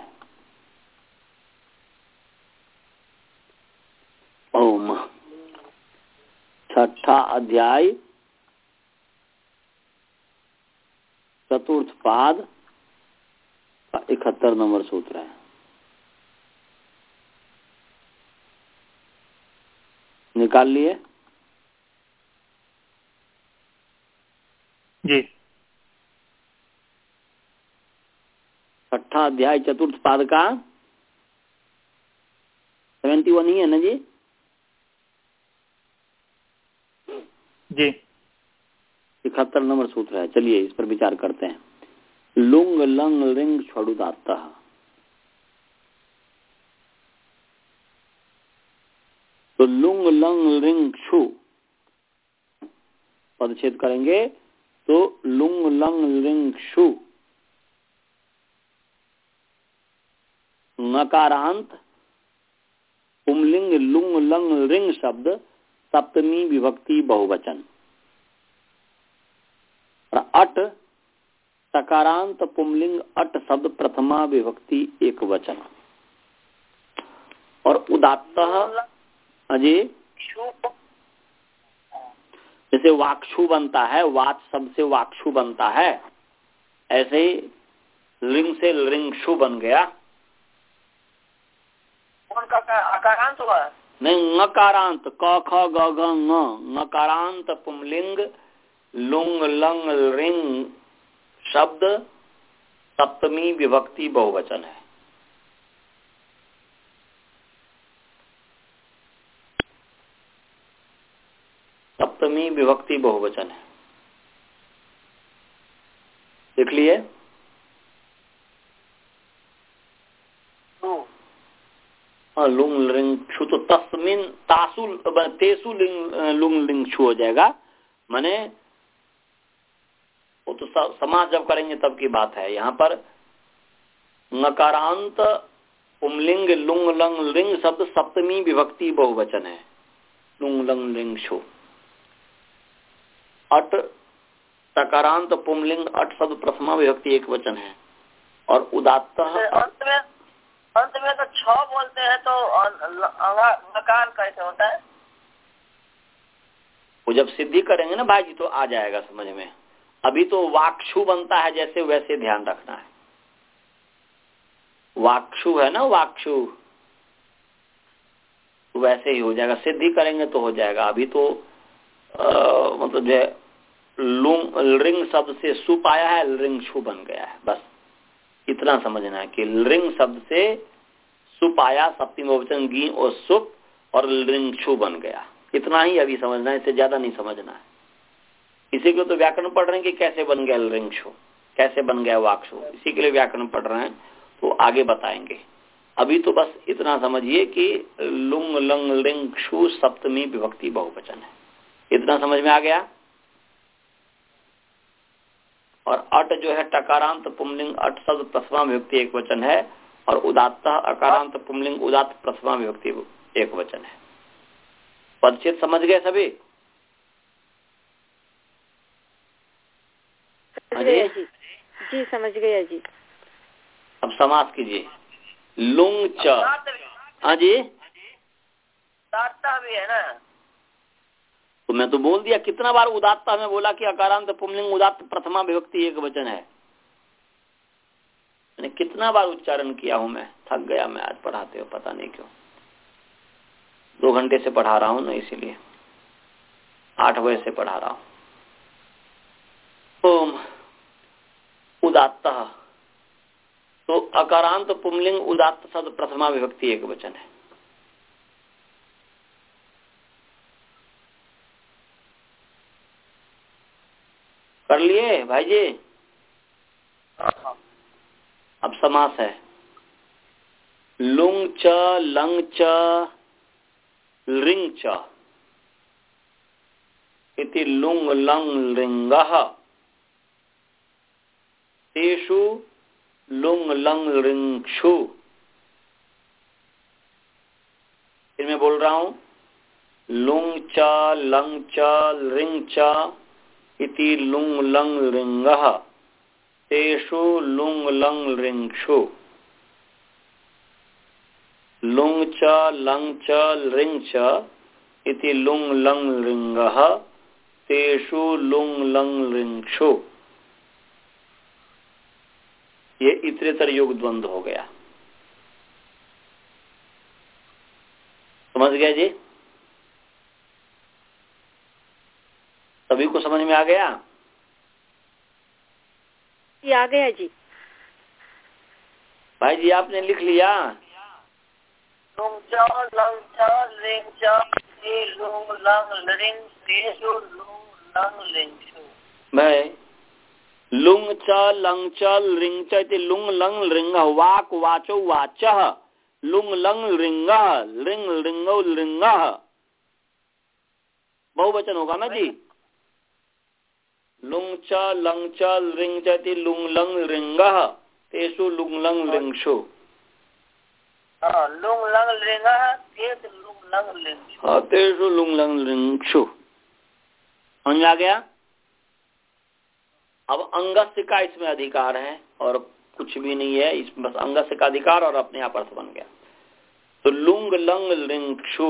ओम। छठा अध्याय चतुर्थ पाद का इकहत्तर नंबर सूत्र है। निकाल लिए जी। छठा अध्याय चतुर्थ पाद का सेवेंटी वन ही है ना जी? जी। इकहत्तर नंबर सूत्र है। चलिए इस पर विचार करते हैं। लुंग लंग लिंग छड़ुदाता, तो लुंग लंग लिंग छु पदच्छेद करेंगे तो लुंग लंग लिंग छु नकारांत पुमलिंग लुंग लंग लिंग शब्द सप्तमी विभक्ति बहुवचन, और अट सकारांत पुमलिंग अट शब्द प्रथमा विभक्ति एक वचन, और उदात्त अजय जैसे वाक्षु बनता है, वाच शब्द से वाक्षु बनता है, ऐसे ही लिंग से लिंगशु बन गया। कौन का आकारांत हुआ? नहीं, नकारांत क ख ग घ ङ, नकारांत पुमलिंग लुंग लंग लिंग शब्द सप्तमी विभक्ति बहुवचन है। सप्तमी विभक्ति बहुवचन है। देख लिए? हाँ, लुंग लिंग छु, तो तस्मिन तासु तेसु लिंग लुंग लिंग छु हो जाएगा। माने वो तो समास जब करेंगे तब की बात है। यहाँ पर नकारांत पुमलिंग लुंग लंग लिंग शब्द सप्तमी विभक्ति बहुवचन है। लुंग लंग लिंग छु। अट सकारांत पुमलिंग अट शब्द प्रथमा विभक्ति एक वचन है। और उदात्त अंत में अंत में तो छ बोलते हैं, तो नकार कैसे होता है? वो जब सिद्धि करेंगे ना भाई जी तो आ जाएगा समझ में। अभी तो वाक्षु बनता है जैसे, वैसे ध्यान रखना है। वाक्षु है ना, वाक्षु वैसे ही हो जाएगा। सिद्धि करेंगे तो हो जाएगा। अभी तो आ, मतलब जो है लुंग लिंग शब्द से सुप आया है, लिंग छु बन गया है। बस इतना समझना है कि लिंग शब्द से सुप आया, सप्तमी बहुवचन गी और सुप, और लिंग छु बन गया। इतना ही अभी समझना है, इससे ज्यादा नहीं समझना है। इसी के तो व्याकरण पढ़ रहे हैं कि कैसे बन गया लिंग छु, कैसे बन गया वाक्षु, इसी के लिए व्याकरण पढ़ रहे हैं, तो आगे बताएंगे। अभी तो बस इतना समझिए कि लुंग लंग लिंग छु सप्तमी विभक्ति बहुवचन है। इतना समझ में आ गया। और अट जो है टकारांत पुमलिंग अट शब्द प्रथमा विभक्ति एक वचन है, और उदात्त अकारांत पुमलिंग उदात्त प्रथमा विभक्ति एक वचन है। पदच्छेद समझ गए सभी? जी जी समझ गया जी। अब समास कीजिए। लुंग च। हाँ जी, भी है ना? तो मैं तो बोल दिया कितना बार उदात्त में बोला कि अकारांत पुमलिंग उदात्त प्रथमा विभक्ति एक वचन है। मैंने कितना बार उच्चारण किया हूं। मैं थक गया मैं आज पढ़ाते हो, पता नहीं क्यों। दो घंटे से पढ़ा रहा हूं ना, इसीलिए आठ बजे से पढ़ा रहा हूं। ओम उदात्त, तो अकारांत पुमलिंग उदात्त शब्द प्रथमा विभक्ति एक वचन है। कर लिए भाई जी? अब समास है। लुंग च लंग च लिंग च इति लुंग लंग लिंगः तेषु लुंग लंग लिंगषु फिर मैं बोल रहा हूं, लुंग च लंग च लिंग च इति लुंग लंग लिंगः तेषु लुंग लंग लिंगषु। लुंग च लंग च लिंग च इति लुंग लंग लिंगः तेषु लुंग लंग लिंगषु। ये इतरेतर युग द्वंद्व हो गया। समझ गया जी? सभी को समझ में आ गया? जी आ गया जी। भाई जी आपने लिख लिया? लुंग च लंग च लिंग च इति लुंग लंग लिंग तेषु लुंग लंग लिंगषु। भाई लुंग च लंग च लिंग च इति लुंग लंग लिंग वाक वाचो वाचः लुंग लंग लिंग लिंग लिंगो लिंग। बहुवचन होगा ना जी? लुंग च लंग च लिंग च इति लुंग लंग लिंगः तेषु लुंग लंग लिंगषु। हाँ, लुंग लंग लिंगः तेषु लुंग लंग लिंगषु। हाँ, तेषु लुंग लंग लिंगषु। समझ आ गया? अब अंगस्य का इसमें अधिकार है और कुछ भी नहीं है, इसमें बस अंगस्य का अधिकार और अपने आप अर्थ बन गया। तो लुंग लंग लिंगषु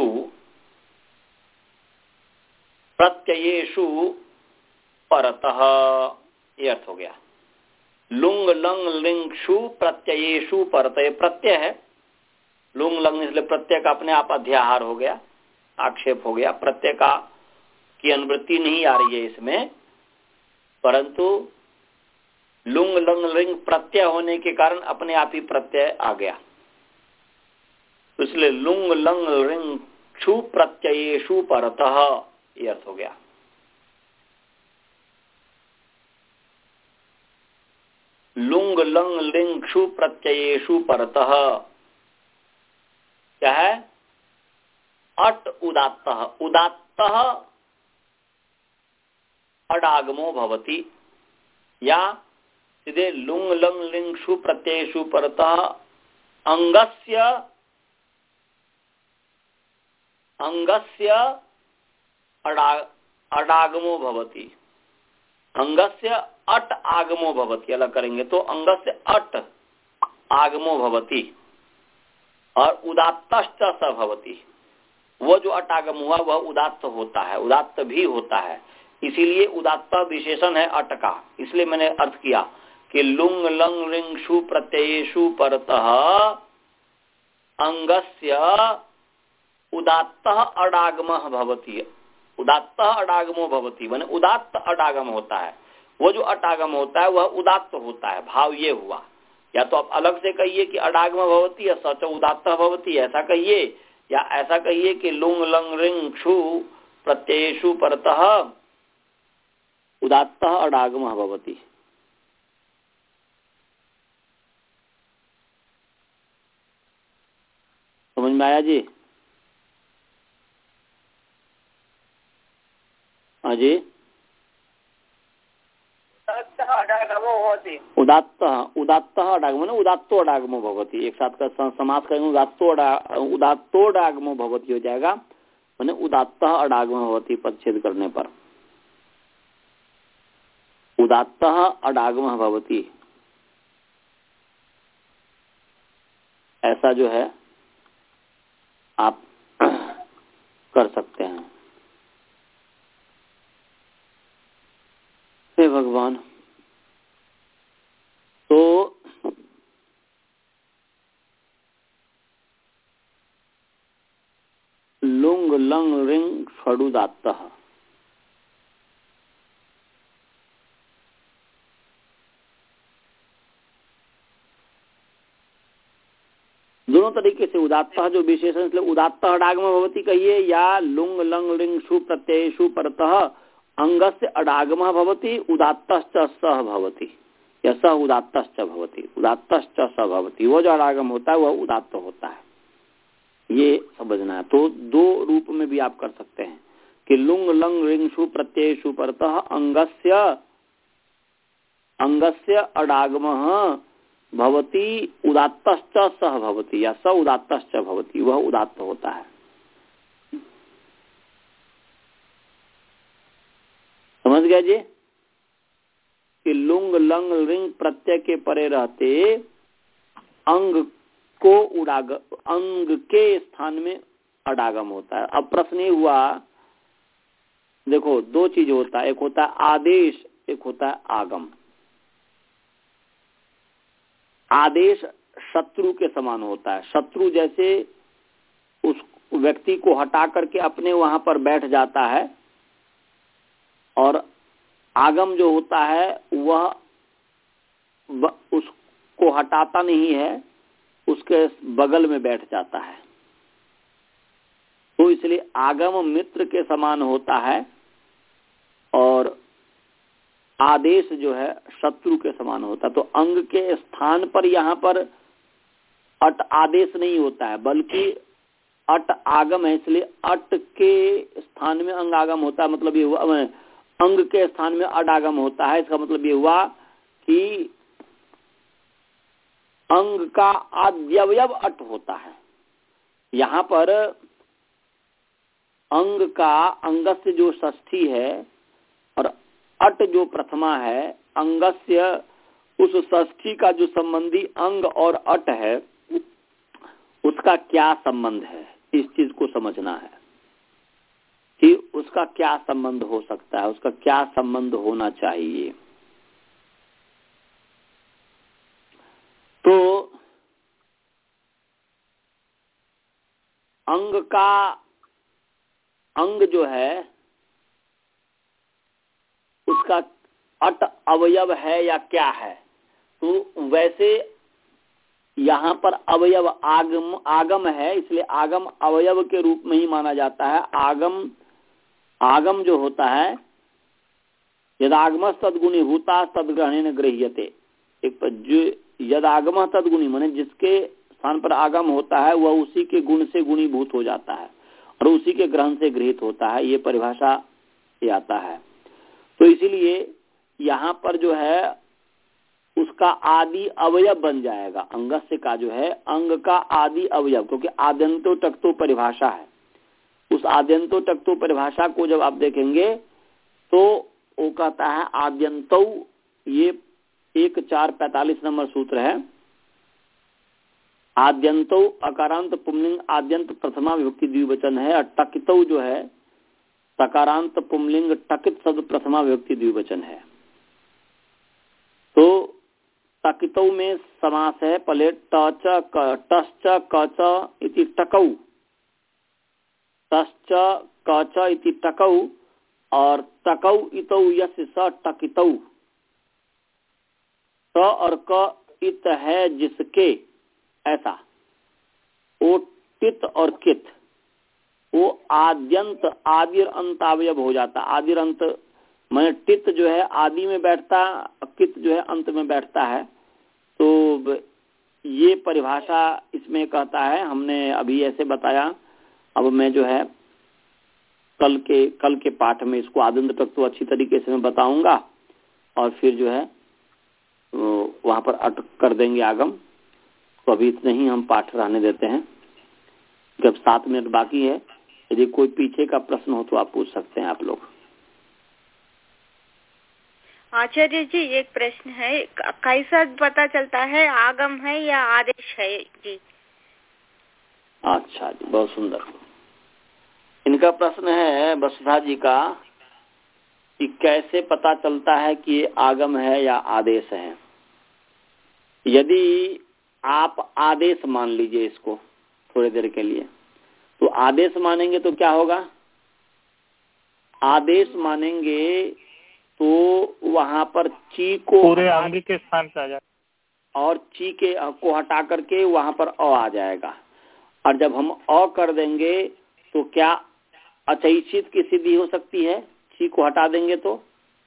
प्रत्ययेषु परतः, ये अर्थ हो गया। लुंग लंग लिंगषु प्रत्ययेषु परतः, प्रत्यय है। लुंग लंग इसलिए प्रत्यय का अपने आप अध्याहार हो गया, आक्षेप हो गया। प्रत्यय का की अनुवृत्ति नहीं आ रही है इसमें, परंतु लुंग लंग लिंग प्रत्यय होने के कारण अपने आप ही प्रत्यय आ गया। इसलिए लुंग लंग लिंग छु प्रत्ययेषु परतः, ये अर्थ हो गया। लुंग लंग लिंग छु प्रत्ययेषु परतः क्या है? अट उदात्तः। उदात्तः अडागमो भवति, या सीधे लुंग लंग लिंग षु प्रत्ययेषु परतः अंगस्य अंगस्य अडा अडागमो भवति। अंगस्य अट आगमो भवति, अलग करेंगे तो अंगस्य अट आगमो भवति और उदात्तश्च स भवति। वो जो अटागम हुआ वह उदात्त होता है, उदात्त भी होता है। इसीलिए उदात्त विशेषण है अट का। इसलिए मैंने अर्थ किया कि लुंग लंग लिंग षु प्रत्ययेषु परतः अंगस्य उदात्तः अडागमः भवति। उदात्तः अडागमो भवति माने उदात्त अडागम होता है। वो जो अटागम होता है वह उदात्त होता है। भाव ये हुआ, या तो आप अलग से कहिए कि अडागम भवति या सच उदात्त भवति, ऐसा कहिए, या ऐसा कहिए कि लुंग लंग लिंग षु प्रत्ययेषु परतः उदात्तः अडागमः भवति। समझ में आया जी? हाँ जी। उदात्त उदात्त अडागमो ना उदात्तो अडागमो भवति। एक साथ का समास करेंगे, उदात्तो उदात्तो अडागमो भवति हो जाएगा, माने उदात्त अडागमो भवति पदच्छेद करने पर। उदात्त अडागमः भवति, ऐसा जो है आप कर सकते हैं। हे भगवान, तो लुंग लंग रिंग षडुदात्तः, दोनों तरीके से उदात्तः जो विशेषण, इसलिए उदात्तः अडागमः भवति कहिए, या लुंग लंग लिंग षु प्रत्ययेषु परतः अंगस्य अडागमः भवति उदात्तश्च सः भवति, या सः उदात्तश्च भवति। उदात्तश्च सः भवति, वो जो अडागम होता है वह उदात्त होता है, ये समझना है। तो दो रूप में भी आप कर सकते हैं कि लुंग लंग लिंग षु प्रत्ययेषु परतः अंगस्य अंगस्य अडागमः भवति उदात्तश्च सः भवति, या स उदात्तश्च भवति, वह उदात्त होता है। गए जी कि लुंग लंग लिंग प्रत्यय के परे रहते अंग को उडाग अंग के स्थान में अडागम होता है। अब प्रश्न ये हुआ, देखो दो चीज होता है, एक होता है आदेश, एक होता है आगम। आदेश शत्रु के समान होता है। शत्रु जैसे उस व्यक्ति को हटा करके अपने वहां पर बैठ जाता है, और आगम जो होता है वह उसको हटाता नहीं है, उसके बगल में बैठ जाता है। तो इसलिए आगम मित्र के समान होता है और आदेश जो है शत्रु के समान होता है। तो अंग के स्थान पर यहाँ पर अट आदेश नहीं होता है, बल्कि अट आगम है, इसलिए अट के स्थान में अंग आगम होता है। मतलब ये हुआ, अंग के स्थान में अड आगम होता है। इसका मतलब ये हुआ कि अंग का आद्यवयव अट होता है। यहाँ पर अंग का अंगस्य जो षष्ठी है और अट जो प्रथमा है, अंगस्य उस षष्ठी का जो संबंधी अंग और अट है उसका क्या संबंध है, इस चीज को समझना है कि उसका क्या संबंध हो सकता है, उसका क्या संबंध होना चाहिए। तो अंग का अंग जो है उसका अट अवयव है या क्या है। तो वैसे यहाँ पर अवयव आगम आगम है, इसलिए आगम अवयव के रूप में ही माना जाता है। आगम आगम जो होता है, यदागम तदगुणी भूता तदग्रहणेन गृह्यते। एक जो यदागम तदगुणी माने जिसके स्थान पर आगम होता है वह उसी के गुण से गुणीभूत हो जाता है और उसी के ग्रहण से गृहीत होता है, ये परिभाषा ये आता है। तो इसीलिए यहाँ पर जो है उसका आदि अवयव बन जाएगा। अंगस्य का जो है अंग का आदि अवयव, क्योंकि आद्यंतो टक्तो परिभाषा है। उस आद्यंतो टक्तो परिभाषा को जब आप देखेंगे तो वो कहता है आद्यंतो, ये एक चार पैतालीस नंबर सूत्र है। आद्यंतो अकारांत पुंलिंग आद्यंत प्रथमा विभक्ति द्विवचन है, और टकितो जो है सकारांत पुंलिंग टकित शब्द प्रथमा विभक्ति द्विवचन है। तो टकितो में समास है, पहले टच टश्च कच इति टकौ, टश्च कच इति टकौ, और टकौ इतौ यस्य स टकितौ। स और क इत है जिसके, ऐसा। वो टित और कित, वो आद्यंत आदिर अंत अवयव हो जाता। आदिर अंत मैंने टित जो है आदि में बैठता, कित जो है अंत में बैठता है। तो ये परिभाषा इसमें कहता है, हमने अभी ऐसे बताया। अब मैं जो है कल के कल के पाठ में इसको आदंत तक तो अच्छी तरीके से मैं बताऊंगा, और फिर जो है वहां पर अटक कर देंगे आगम। तो अभी इतने ही हम पाठ रहने देते हैं, जब सात मिनट बाकी है। यदि कोई पीछे का प्रश्न हो तो आप पूछ सकते हैं आप लोग। आचार्य जी एक प्रश्न है, कैसा पता चलता है आगम है या आदेश है जी? अच्छा जी, बहुत सुंदर। इनका प्रश्न है वसुधा जी का कि कैसे पता चलता है कि ये आगम है या आदेश है। यदि आप आदेश मान लीजिए इसको थोड़ी देर के लिए, तो आदेश मानेंगे तो क्या होगा? आदेश मानेंगे तो वहां पर ची को पूरे अंग के स्थान पे आ जाए, और ची के को हटा करके वहां पर अ आ जाएगा। और जब हम अ कर देंगे तो क्या अचैचित की सिद्धि हो सकती है? ची को हटा देंगे तो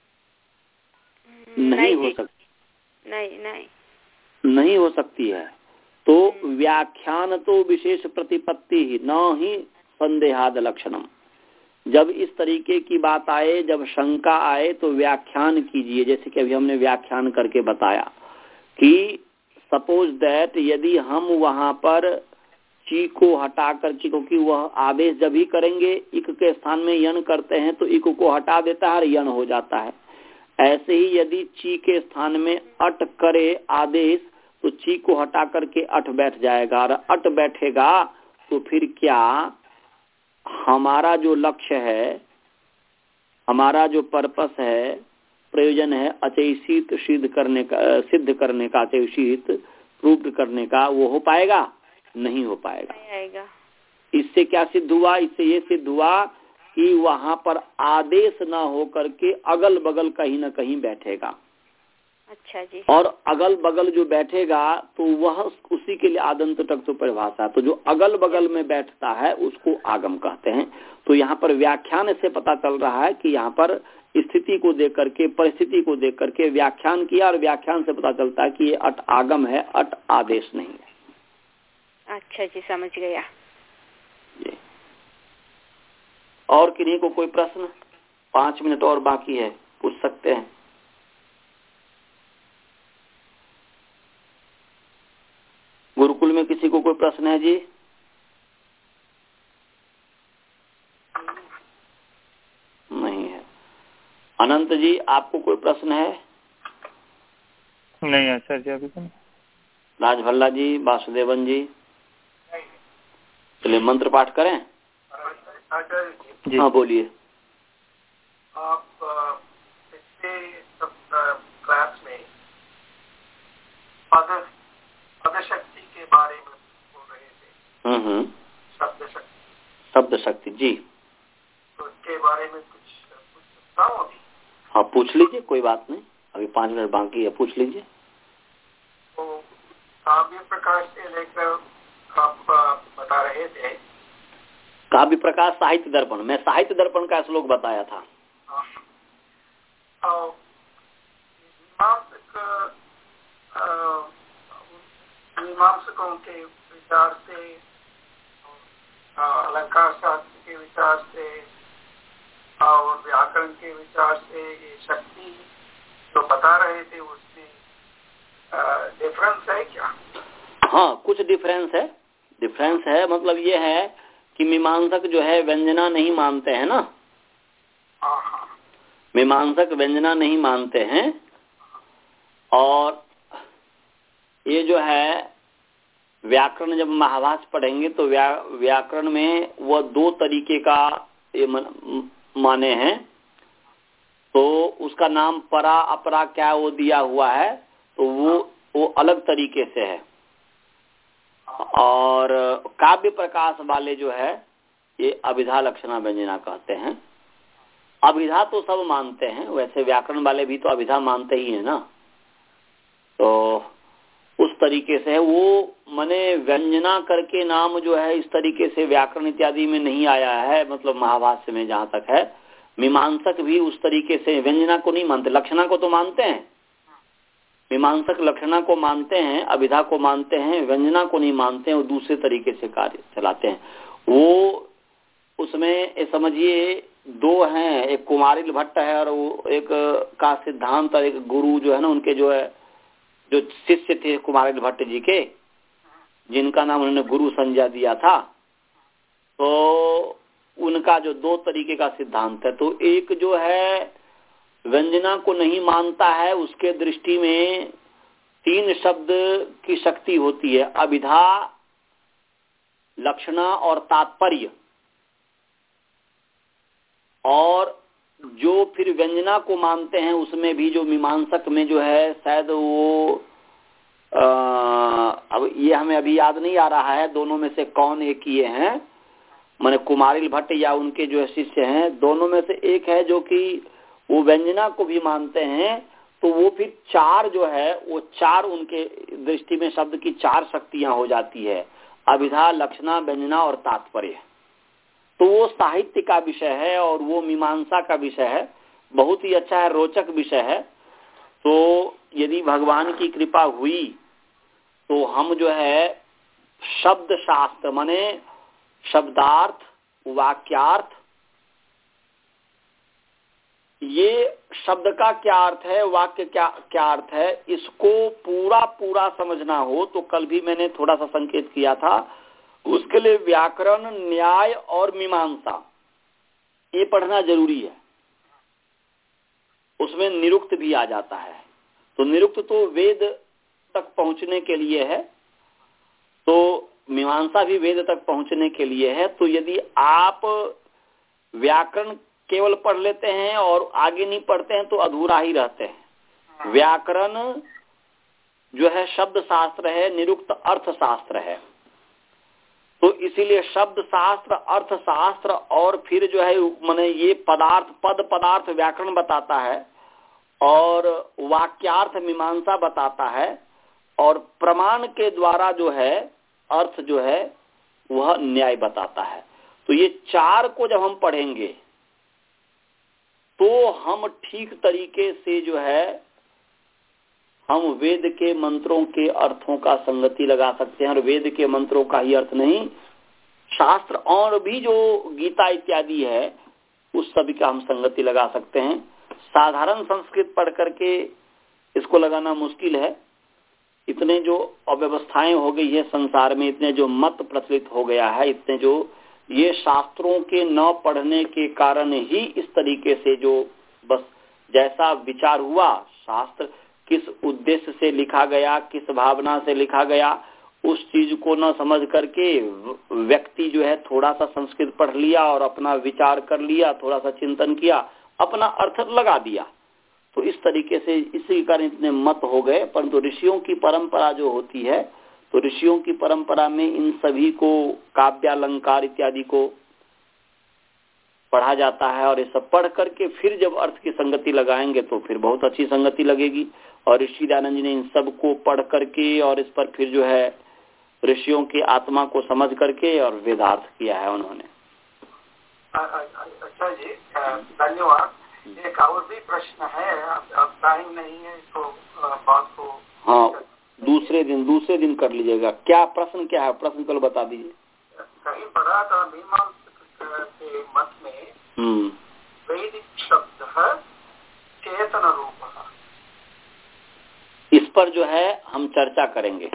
नहीं, नहीं हो सकती, नहीं नहीं नहीं हो सकती है। तो व्याख्यान तो विशेष प्रतिपत्ति ही न ही संदेहाद लक्षणम। जब इस तरीके की बात आए, जब शंका आए, तो व्याख्यान कीजिए। जैसे कि अभी हमने व्याख्यान करके बताया कि सपोज दैट यदि हम वहां पर ची को हटा करके, क्योंकि वह आदेश जब ही करेंगे इक के स्थान में यन करते हैं तो इक को हटा देता है और यन हो जाता है। ऐसे ही यदि ची के स्थान में अट करे आदेश तो ची को हटा करके अट बैठ जाएगा, और अट बैठेगा तो फिर क्या हमारा जो लक्ष्य है, हमारा जो पर्पस है, प्रयोजन है अचेषित सिद्ध करने का, सिद्ध करने का, अचेषित प्रूव करने का, वो हो पाएगा? नहीं हो पाएगा। आएगा। इससे क्या सिद्ध हुआ? इससे ये सिद्ध हुआ कि वहां पर आदेश न हो करके अगल बगल कहीं न कहीं बैठेगा। अच्छा जी। और अगल बगल जो बैठेगा तो वह उसी के लिए आदंत तक तो परिभाषा, तो जो अगल बगल में बैठता है उसको आगम कहते हैं। तो यहाँ पर व्याख्यान से पता चल रहा है कि यहाँ पर स्थिति को देख करके, परिस्थिति को देख करके व्याख्यान किया, और व्याख्यान से पता चलता है कि ये अट आगम है, अट आदेश नहीं है। अच्छा जी, समझ गया। जी। और किन्हीं को कोई प्रश्न? पांच मिनट और बाकी है, पूछ सकते हैं। गुरुकुल में किसी को कोई प्रश्न है जी? नहीं है। अनंत जी, आपको कोई प्रश्न है? नहीं आचार्य जी, अभी तो नहीं। राजभल्ला जी, वासुदेवन जी, चलिए मंत्र पाठ करें। आचार्य जी, हाँ बोलिए। आप पिछले क्लास में पद पद शक्ति के बारे में बोल रहे थे। हम्म हम्म। शब्द शक्ति। शब्द शक्ति जी। तो उसके बारे में कुछ पूछ सकता हूँ अभी? हाँ पूछ लीजिए, कोई बात नहीं, अभी पांच मिनट बाकी है, पूछ लीजिए। तो काव्य प्रकाश से लेकर आप बता रहे थे। काव्य प्रकाश साहित्य दर्पण, मैं साहित्य दर्पण का श्लोक बताया था। मीमांसकों के विचार से, अलंकार शास्त्र के विचार से और व्याकरण के विचार से ये शक्ति जो बता रहे थे उसमें डिफरेंस है क्या? हाँ कुछ डिफरेंस है। डिफरेंस है मतलब ये है कि मीमांसक जो है व्यंजना नहीं मानते हैं ना। मीमांसक व्यंजना नहीं मानते हैं, और ये जो है व्याकरण, जब महाभाष्य पढ़ेंगे तो व्या, व्याकरण में वो दो तरीके का ये माने हैं। तो उसका नाम परा अपरा क्या वो दिया हुआ है, तो वो वो अलग तरीके से है। और काव्य प्रकाश वाले जो है ये अभिधा लक्षणा व्यंजना कहते हैं। अभिधा तो सब मानते हैं, वैसे व्याकरण वाले भी तो अभिधा मानते ही है ना। तो उस तरीके से है वो, मने व्यंजना करके नाम जो है इस तरीके से व्याकरण इत्यादि में नहीं आया है, मतलब महाभाष्य में जहाँ तक है। मीमांसक भी उस तरीके से व्यंजना को नहीं मानते, लक्षणा को तो मानते हैं। मीमांसक लक्षणा को मानते हैं, अभिधा को मानते हैं, व्यंजना को नहीं मानते हैं, वो दूसरे तरीके से कार्य चलाते हैं। वो उसमें समझिए दो हैं, एक कुमारिल भट्ट है और वो एक का सिद्धांत, और एक गुरु जो है ना उनके जो है जो शिष्य थे कुमारिल भट्ट जी के, जिनका नाम उन्होंने गुरु संज्ञा दिया था। तो उनका जो दो तरीके का सिद्धांत है, तो एक जो है व्यंजना को नहीं मानता है, उसके दृष्टि में तीन शब्द की शक्ति होती है, अभिधा, लक्षणा और तात्पर्य। और जो फिर व्यंजना को मानते हैं उसमें भी जो मीमांसक में जो है शायद वो आ, अब ये हमें अभी याद नहीं आ रहा है दोनों में से कौन एक ये हैं, माने कुमारिल भट्ट या उनके जो शिष्य हैं, दोनों में से एक है जो कि वो व्यंजना को भी मानते हैं। तो वो फिर चार जो है वो चार उनके दृष्टि में शब्द की चार शक्तियां हो जाती है, अभिधा, लक्षणा, व्यंजना और तात्पर्य। तो वो साहित्य का विषय है और वो मीमांसा का विषय है, बहुत ही अच्छा है, रोचक विषय है। तो यदि भगवान की कृपा हुई तो हम जो है शब्द शास्त्र माने शब्दार्थ, वाक्यार्थ, ये शब्द का क्या अर्थ है, वाक्य क्या क्या अर्थ है, इसको पूरा पूरा समझना हो तो कल भी मैंने थोड़ा सा संकेत किया था, उसके लिए व्याकरण, न्याय और मीमांसा ये पढ़ना जरूरी है। उसमें निरुक्त भी आ जाता है। तो निरुक्त तो वेद तक पहुंचने के लिए है, तो मीमांसा भी वेद तक पहुंचने के लिए है। तो यदि आप व्याकरण केवल पढ़ लेते हैं और आगे नहीं पढ़ते हैं तो अधूरा ही रहते हैं। व्याकरण जो है शब्द शास्त्र है, निरुक्त अर्थ शास्त्र है। तो इसीलिए शब्द शास्त्र, अर्थ शास्त्र और फिर जो है माने ये पदार्थ, पद पदार्थ व्याकरण बताता है और वाक्यार्थ मीमांसा बताता है और प्रमाण के द्वारा जो है अर्थ जो है वह न्याय बताता है। तो ये चार को जब हम पढ़ेंगे तो हम ठीक तरीके से जो है हम वेद के मंत्रों के अर्थों का संगति लगा सकते हैं। और वेद के मंत्रों का ही अर्थ नहीं, शास्त्र और भी जो गीता इत्यादि है उस सभी का हम संगति लगा सकते हैं। साधारण संस्कृत पढ़ करके इसको लगाना मुश्किल है। इतने जो अव्यवस्थाएं हो गई है संसार में, इतने जो मत प्रचलित हो गया है, इतने जो ये शास्त्रों के न पढ़ने के कारण ही इस तरीके से जो बस जैसा विचार हुआ, शास्त्र किस उद्देश्य से लिखा गया, किस भावना से लिखा गया, उस चीज को न समझ करके व्यक्ति जो है थोड़ा सा संस्कृत पढ़ लिया और अपना विचार कर लिया, थोड़ा सा चिंतन किया, अपना अर्थ लगा दिया। तो इस तरीके से इसी कारण इतने मत हो गए। परंतु ऋषियों की परंपरा जो होती है, तो ऋषियों की परंपरा में इन सभी को काव्यालंकार इत्यादि को पढ़ा जाता है और ये सब पढ़ करके फिर जब अर्थ की संगति लगाएंगे तो फिर बहुत अच्छी संगति लगेगी। और ऋषि दयानंद जी ने इन सब को पढ़ करके और इस पर फिर जो है ऋषियों की आत्मा को समझ करके और वेदार्थ किया है उन्होंने। अच्छा जी, धन्यवाद। एक और भी प्रश्न है, अब टाइम नहीं है तो बात को हाँ दूसरे दिन दूसरे दिन कर लीजिएगा। क्या प्रश्न क्या है, प्रश्न कल बता दीजिए। कहीं पढ़ा था मीमांसा के मत में वैदिक शब्द है चेतन रूप। इस पर जो है हम चर्चा करेंगे।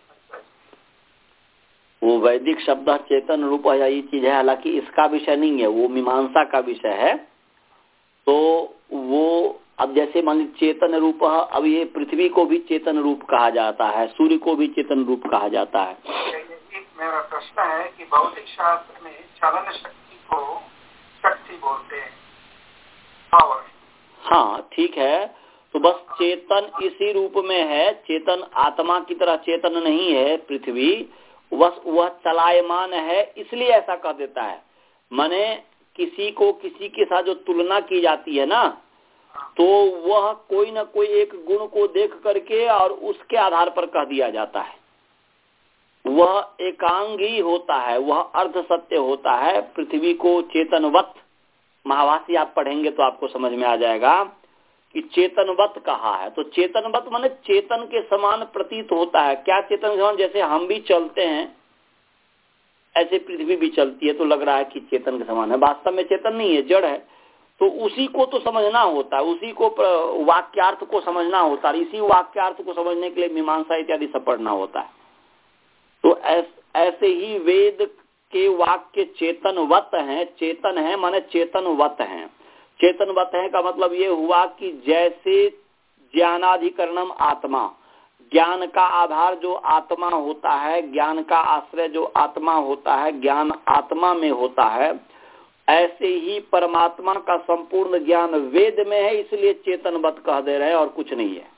वो वैदिक शब्द चेतन रूप या ये चीज है, हालांकि इसका विषय नहीं है, वो मीमांसा का विषय है। तो वो अब जैसे मान लीजिए चेतन रूप, अब ये पृथ्वी को भी चेतन रूप कहा जाता है, सूर्य को भी चेतन रूप कहा जाता है। मेरा प्रश्न है कि भौतिक शास्त्र में चलन शक्ति को शक्ति बोलते हैं, पावर। हाँ ठीक है, तो बस चेतन इसी रूप में है। चेतन आत्मा की तरह चेतन नहीं है पृथ्वी, बस वह चलायमान है, इसलिए ऐसा कह देता है। माने किसी को किसी के साथ जो तुलना की जाती है ना, तो वह कोई ना कोई एक गुण को देख करके और उसके आधार पर कह दिया जाता है। वह एकांगी होता है, वह अर्ध सत्य होता है। पृथ्वी को चेतनवत, महाभाष्य आप पढ़ेंगे तो आपको समझ में आ जाएगा कि चेतनवत कहा है। तो चेतनवत माने चेतन के समान प्रतीत होता है। क्या चेतन के समान? जैसे हम भी चलते हैं ऐसे पृथ्वी भी चलती है, तो लग रहा है कि चेतन के समान है, वास्तव में चेतन नहीं है, जड़ है। तो उसी को तो समझना होता है, उसी को वाक्यार्थ को समझना होता है। इसी वाक्यार्थ को समझने के लिए मीमांसा इत्यादि सब पढ़ना होता है। तो ऐसे ही वेद के वाक्य चेतनवत हैं। चेतन है माने चेतनवत हैं। चेतनवत है का मतलब ये हुआ कि जैसे ज्ञानाधिकरणम आत्मा, ज्ञान का आधार जो आत्मा होता है, ज्ञान का आश्रय जो आत्मा होता है, ज्ञान आत्मा में होता है, ऐसे ही परमात्मा का संपूर्ण ज्ञान वेद में है, इसलिए चेतनवत कह दे रहे हैं और कुछ नहीं है।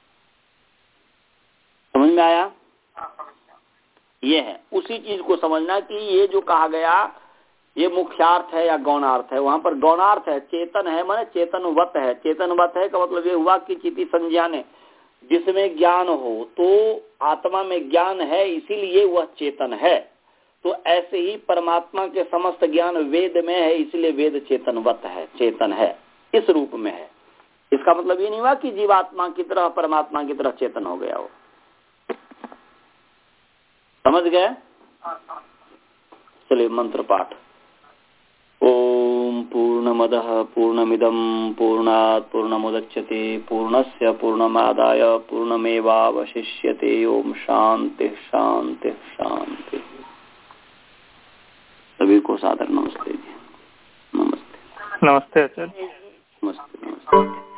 समझ में आया? ये है, उसी चीज को समझना कि ये जो कहा गया ये मुख्यार्थ है या गौणार्थ है। वहां पर गौणार्थ है, चेतन है माने चेतनवत है। चेतनवत है का मतलब ये हुआ कि चिति संज्ञाने, जिसमें ज्ञान हो, तो आत्मा में ज्ञान है इसीलिए वह चेतन है। तो ऐसे ही परमात्मा के समस्त ज्ञान वेद में है, इसलिए वेद चेतनवत है, चेतन है, इस रूप में है। इसका मतलब ये नहीं हुआ कि जीवात्मा की तरह परमात्मा की तरह चेतन हो गया हो। समझ गए? चलिए मंत्र पाठ। ओम पूर्णमदः पूर्णमिदं पूर्णात् पूर्णमुदच्यते पूर्णस्य पूर्णमादाय पूर्णमेवावशिष्यते। ओम शांति शांति शांति। सबको सादर नमस्ते जी। नमस्ते नमस्ते आचार्य। नमस्ते नमस्ते।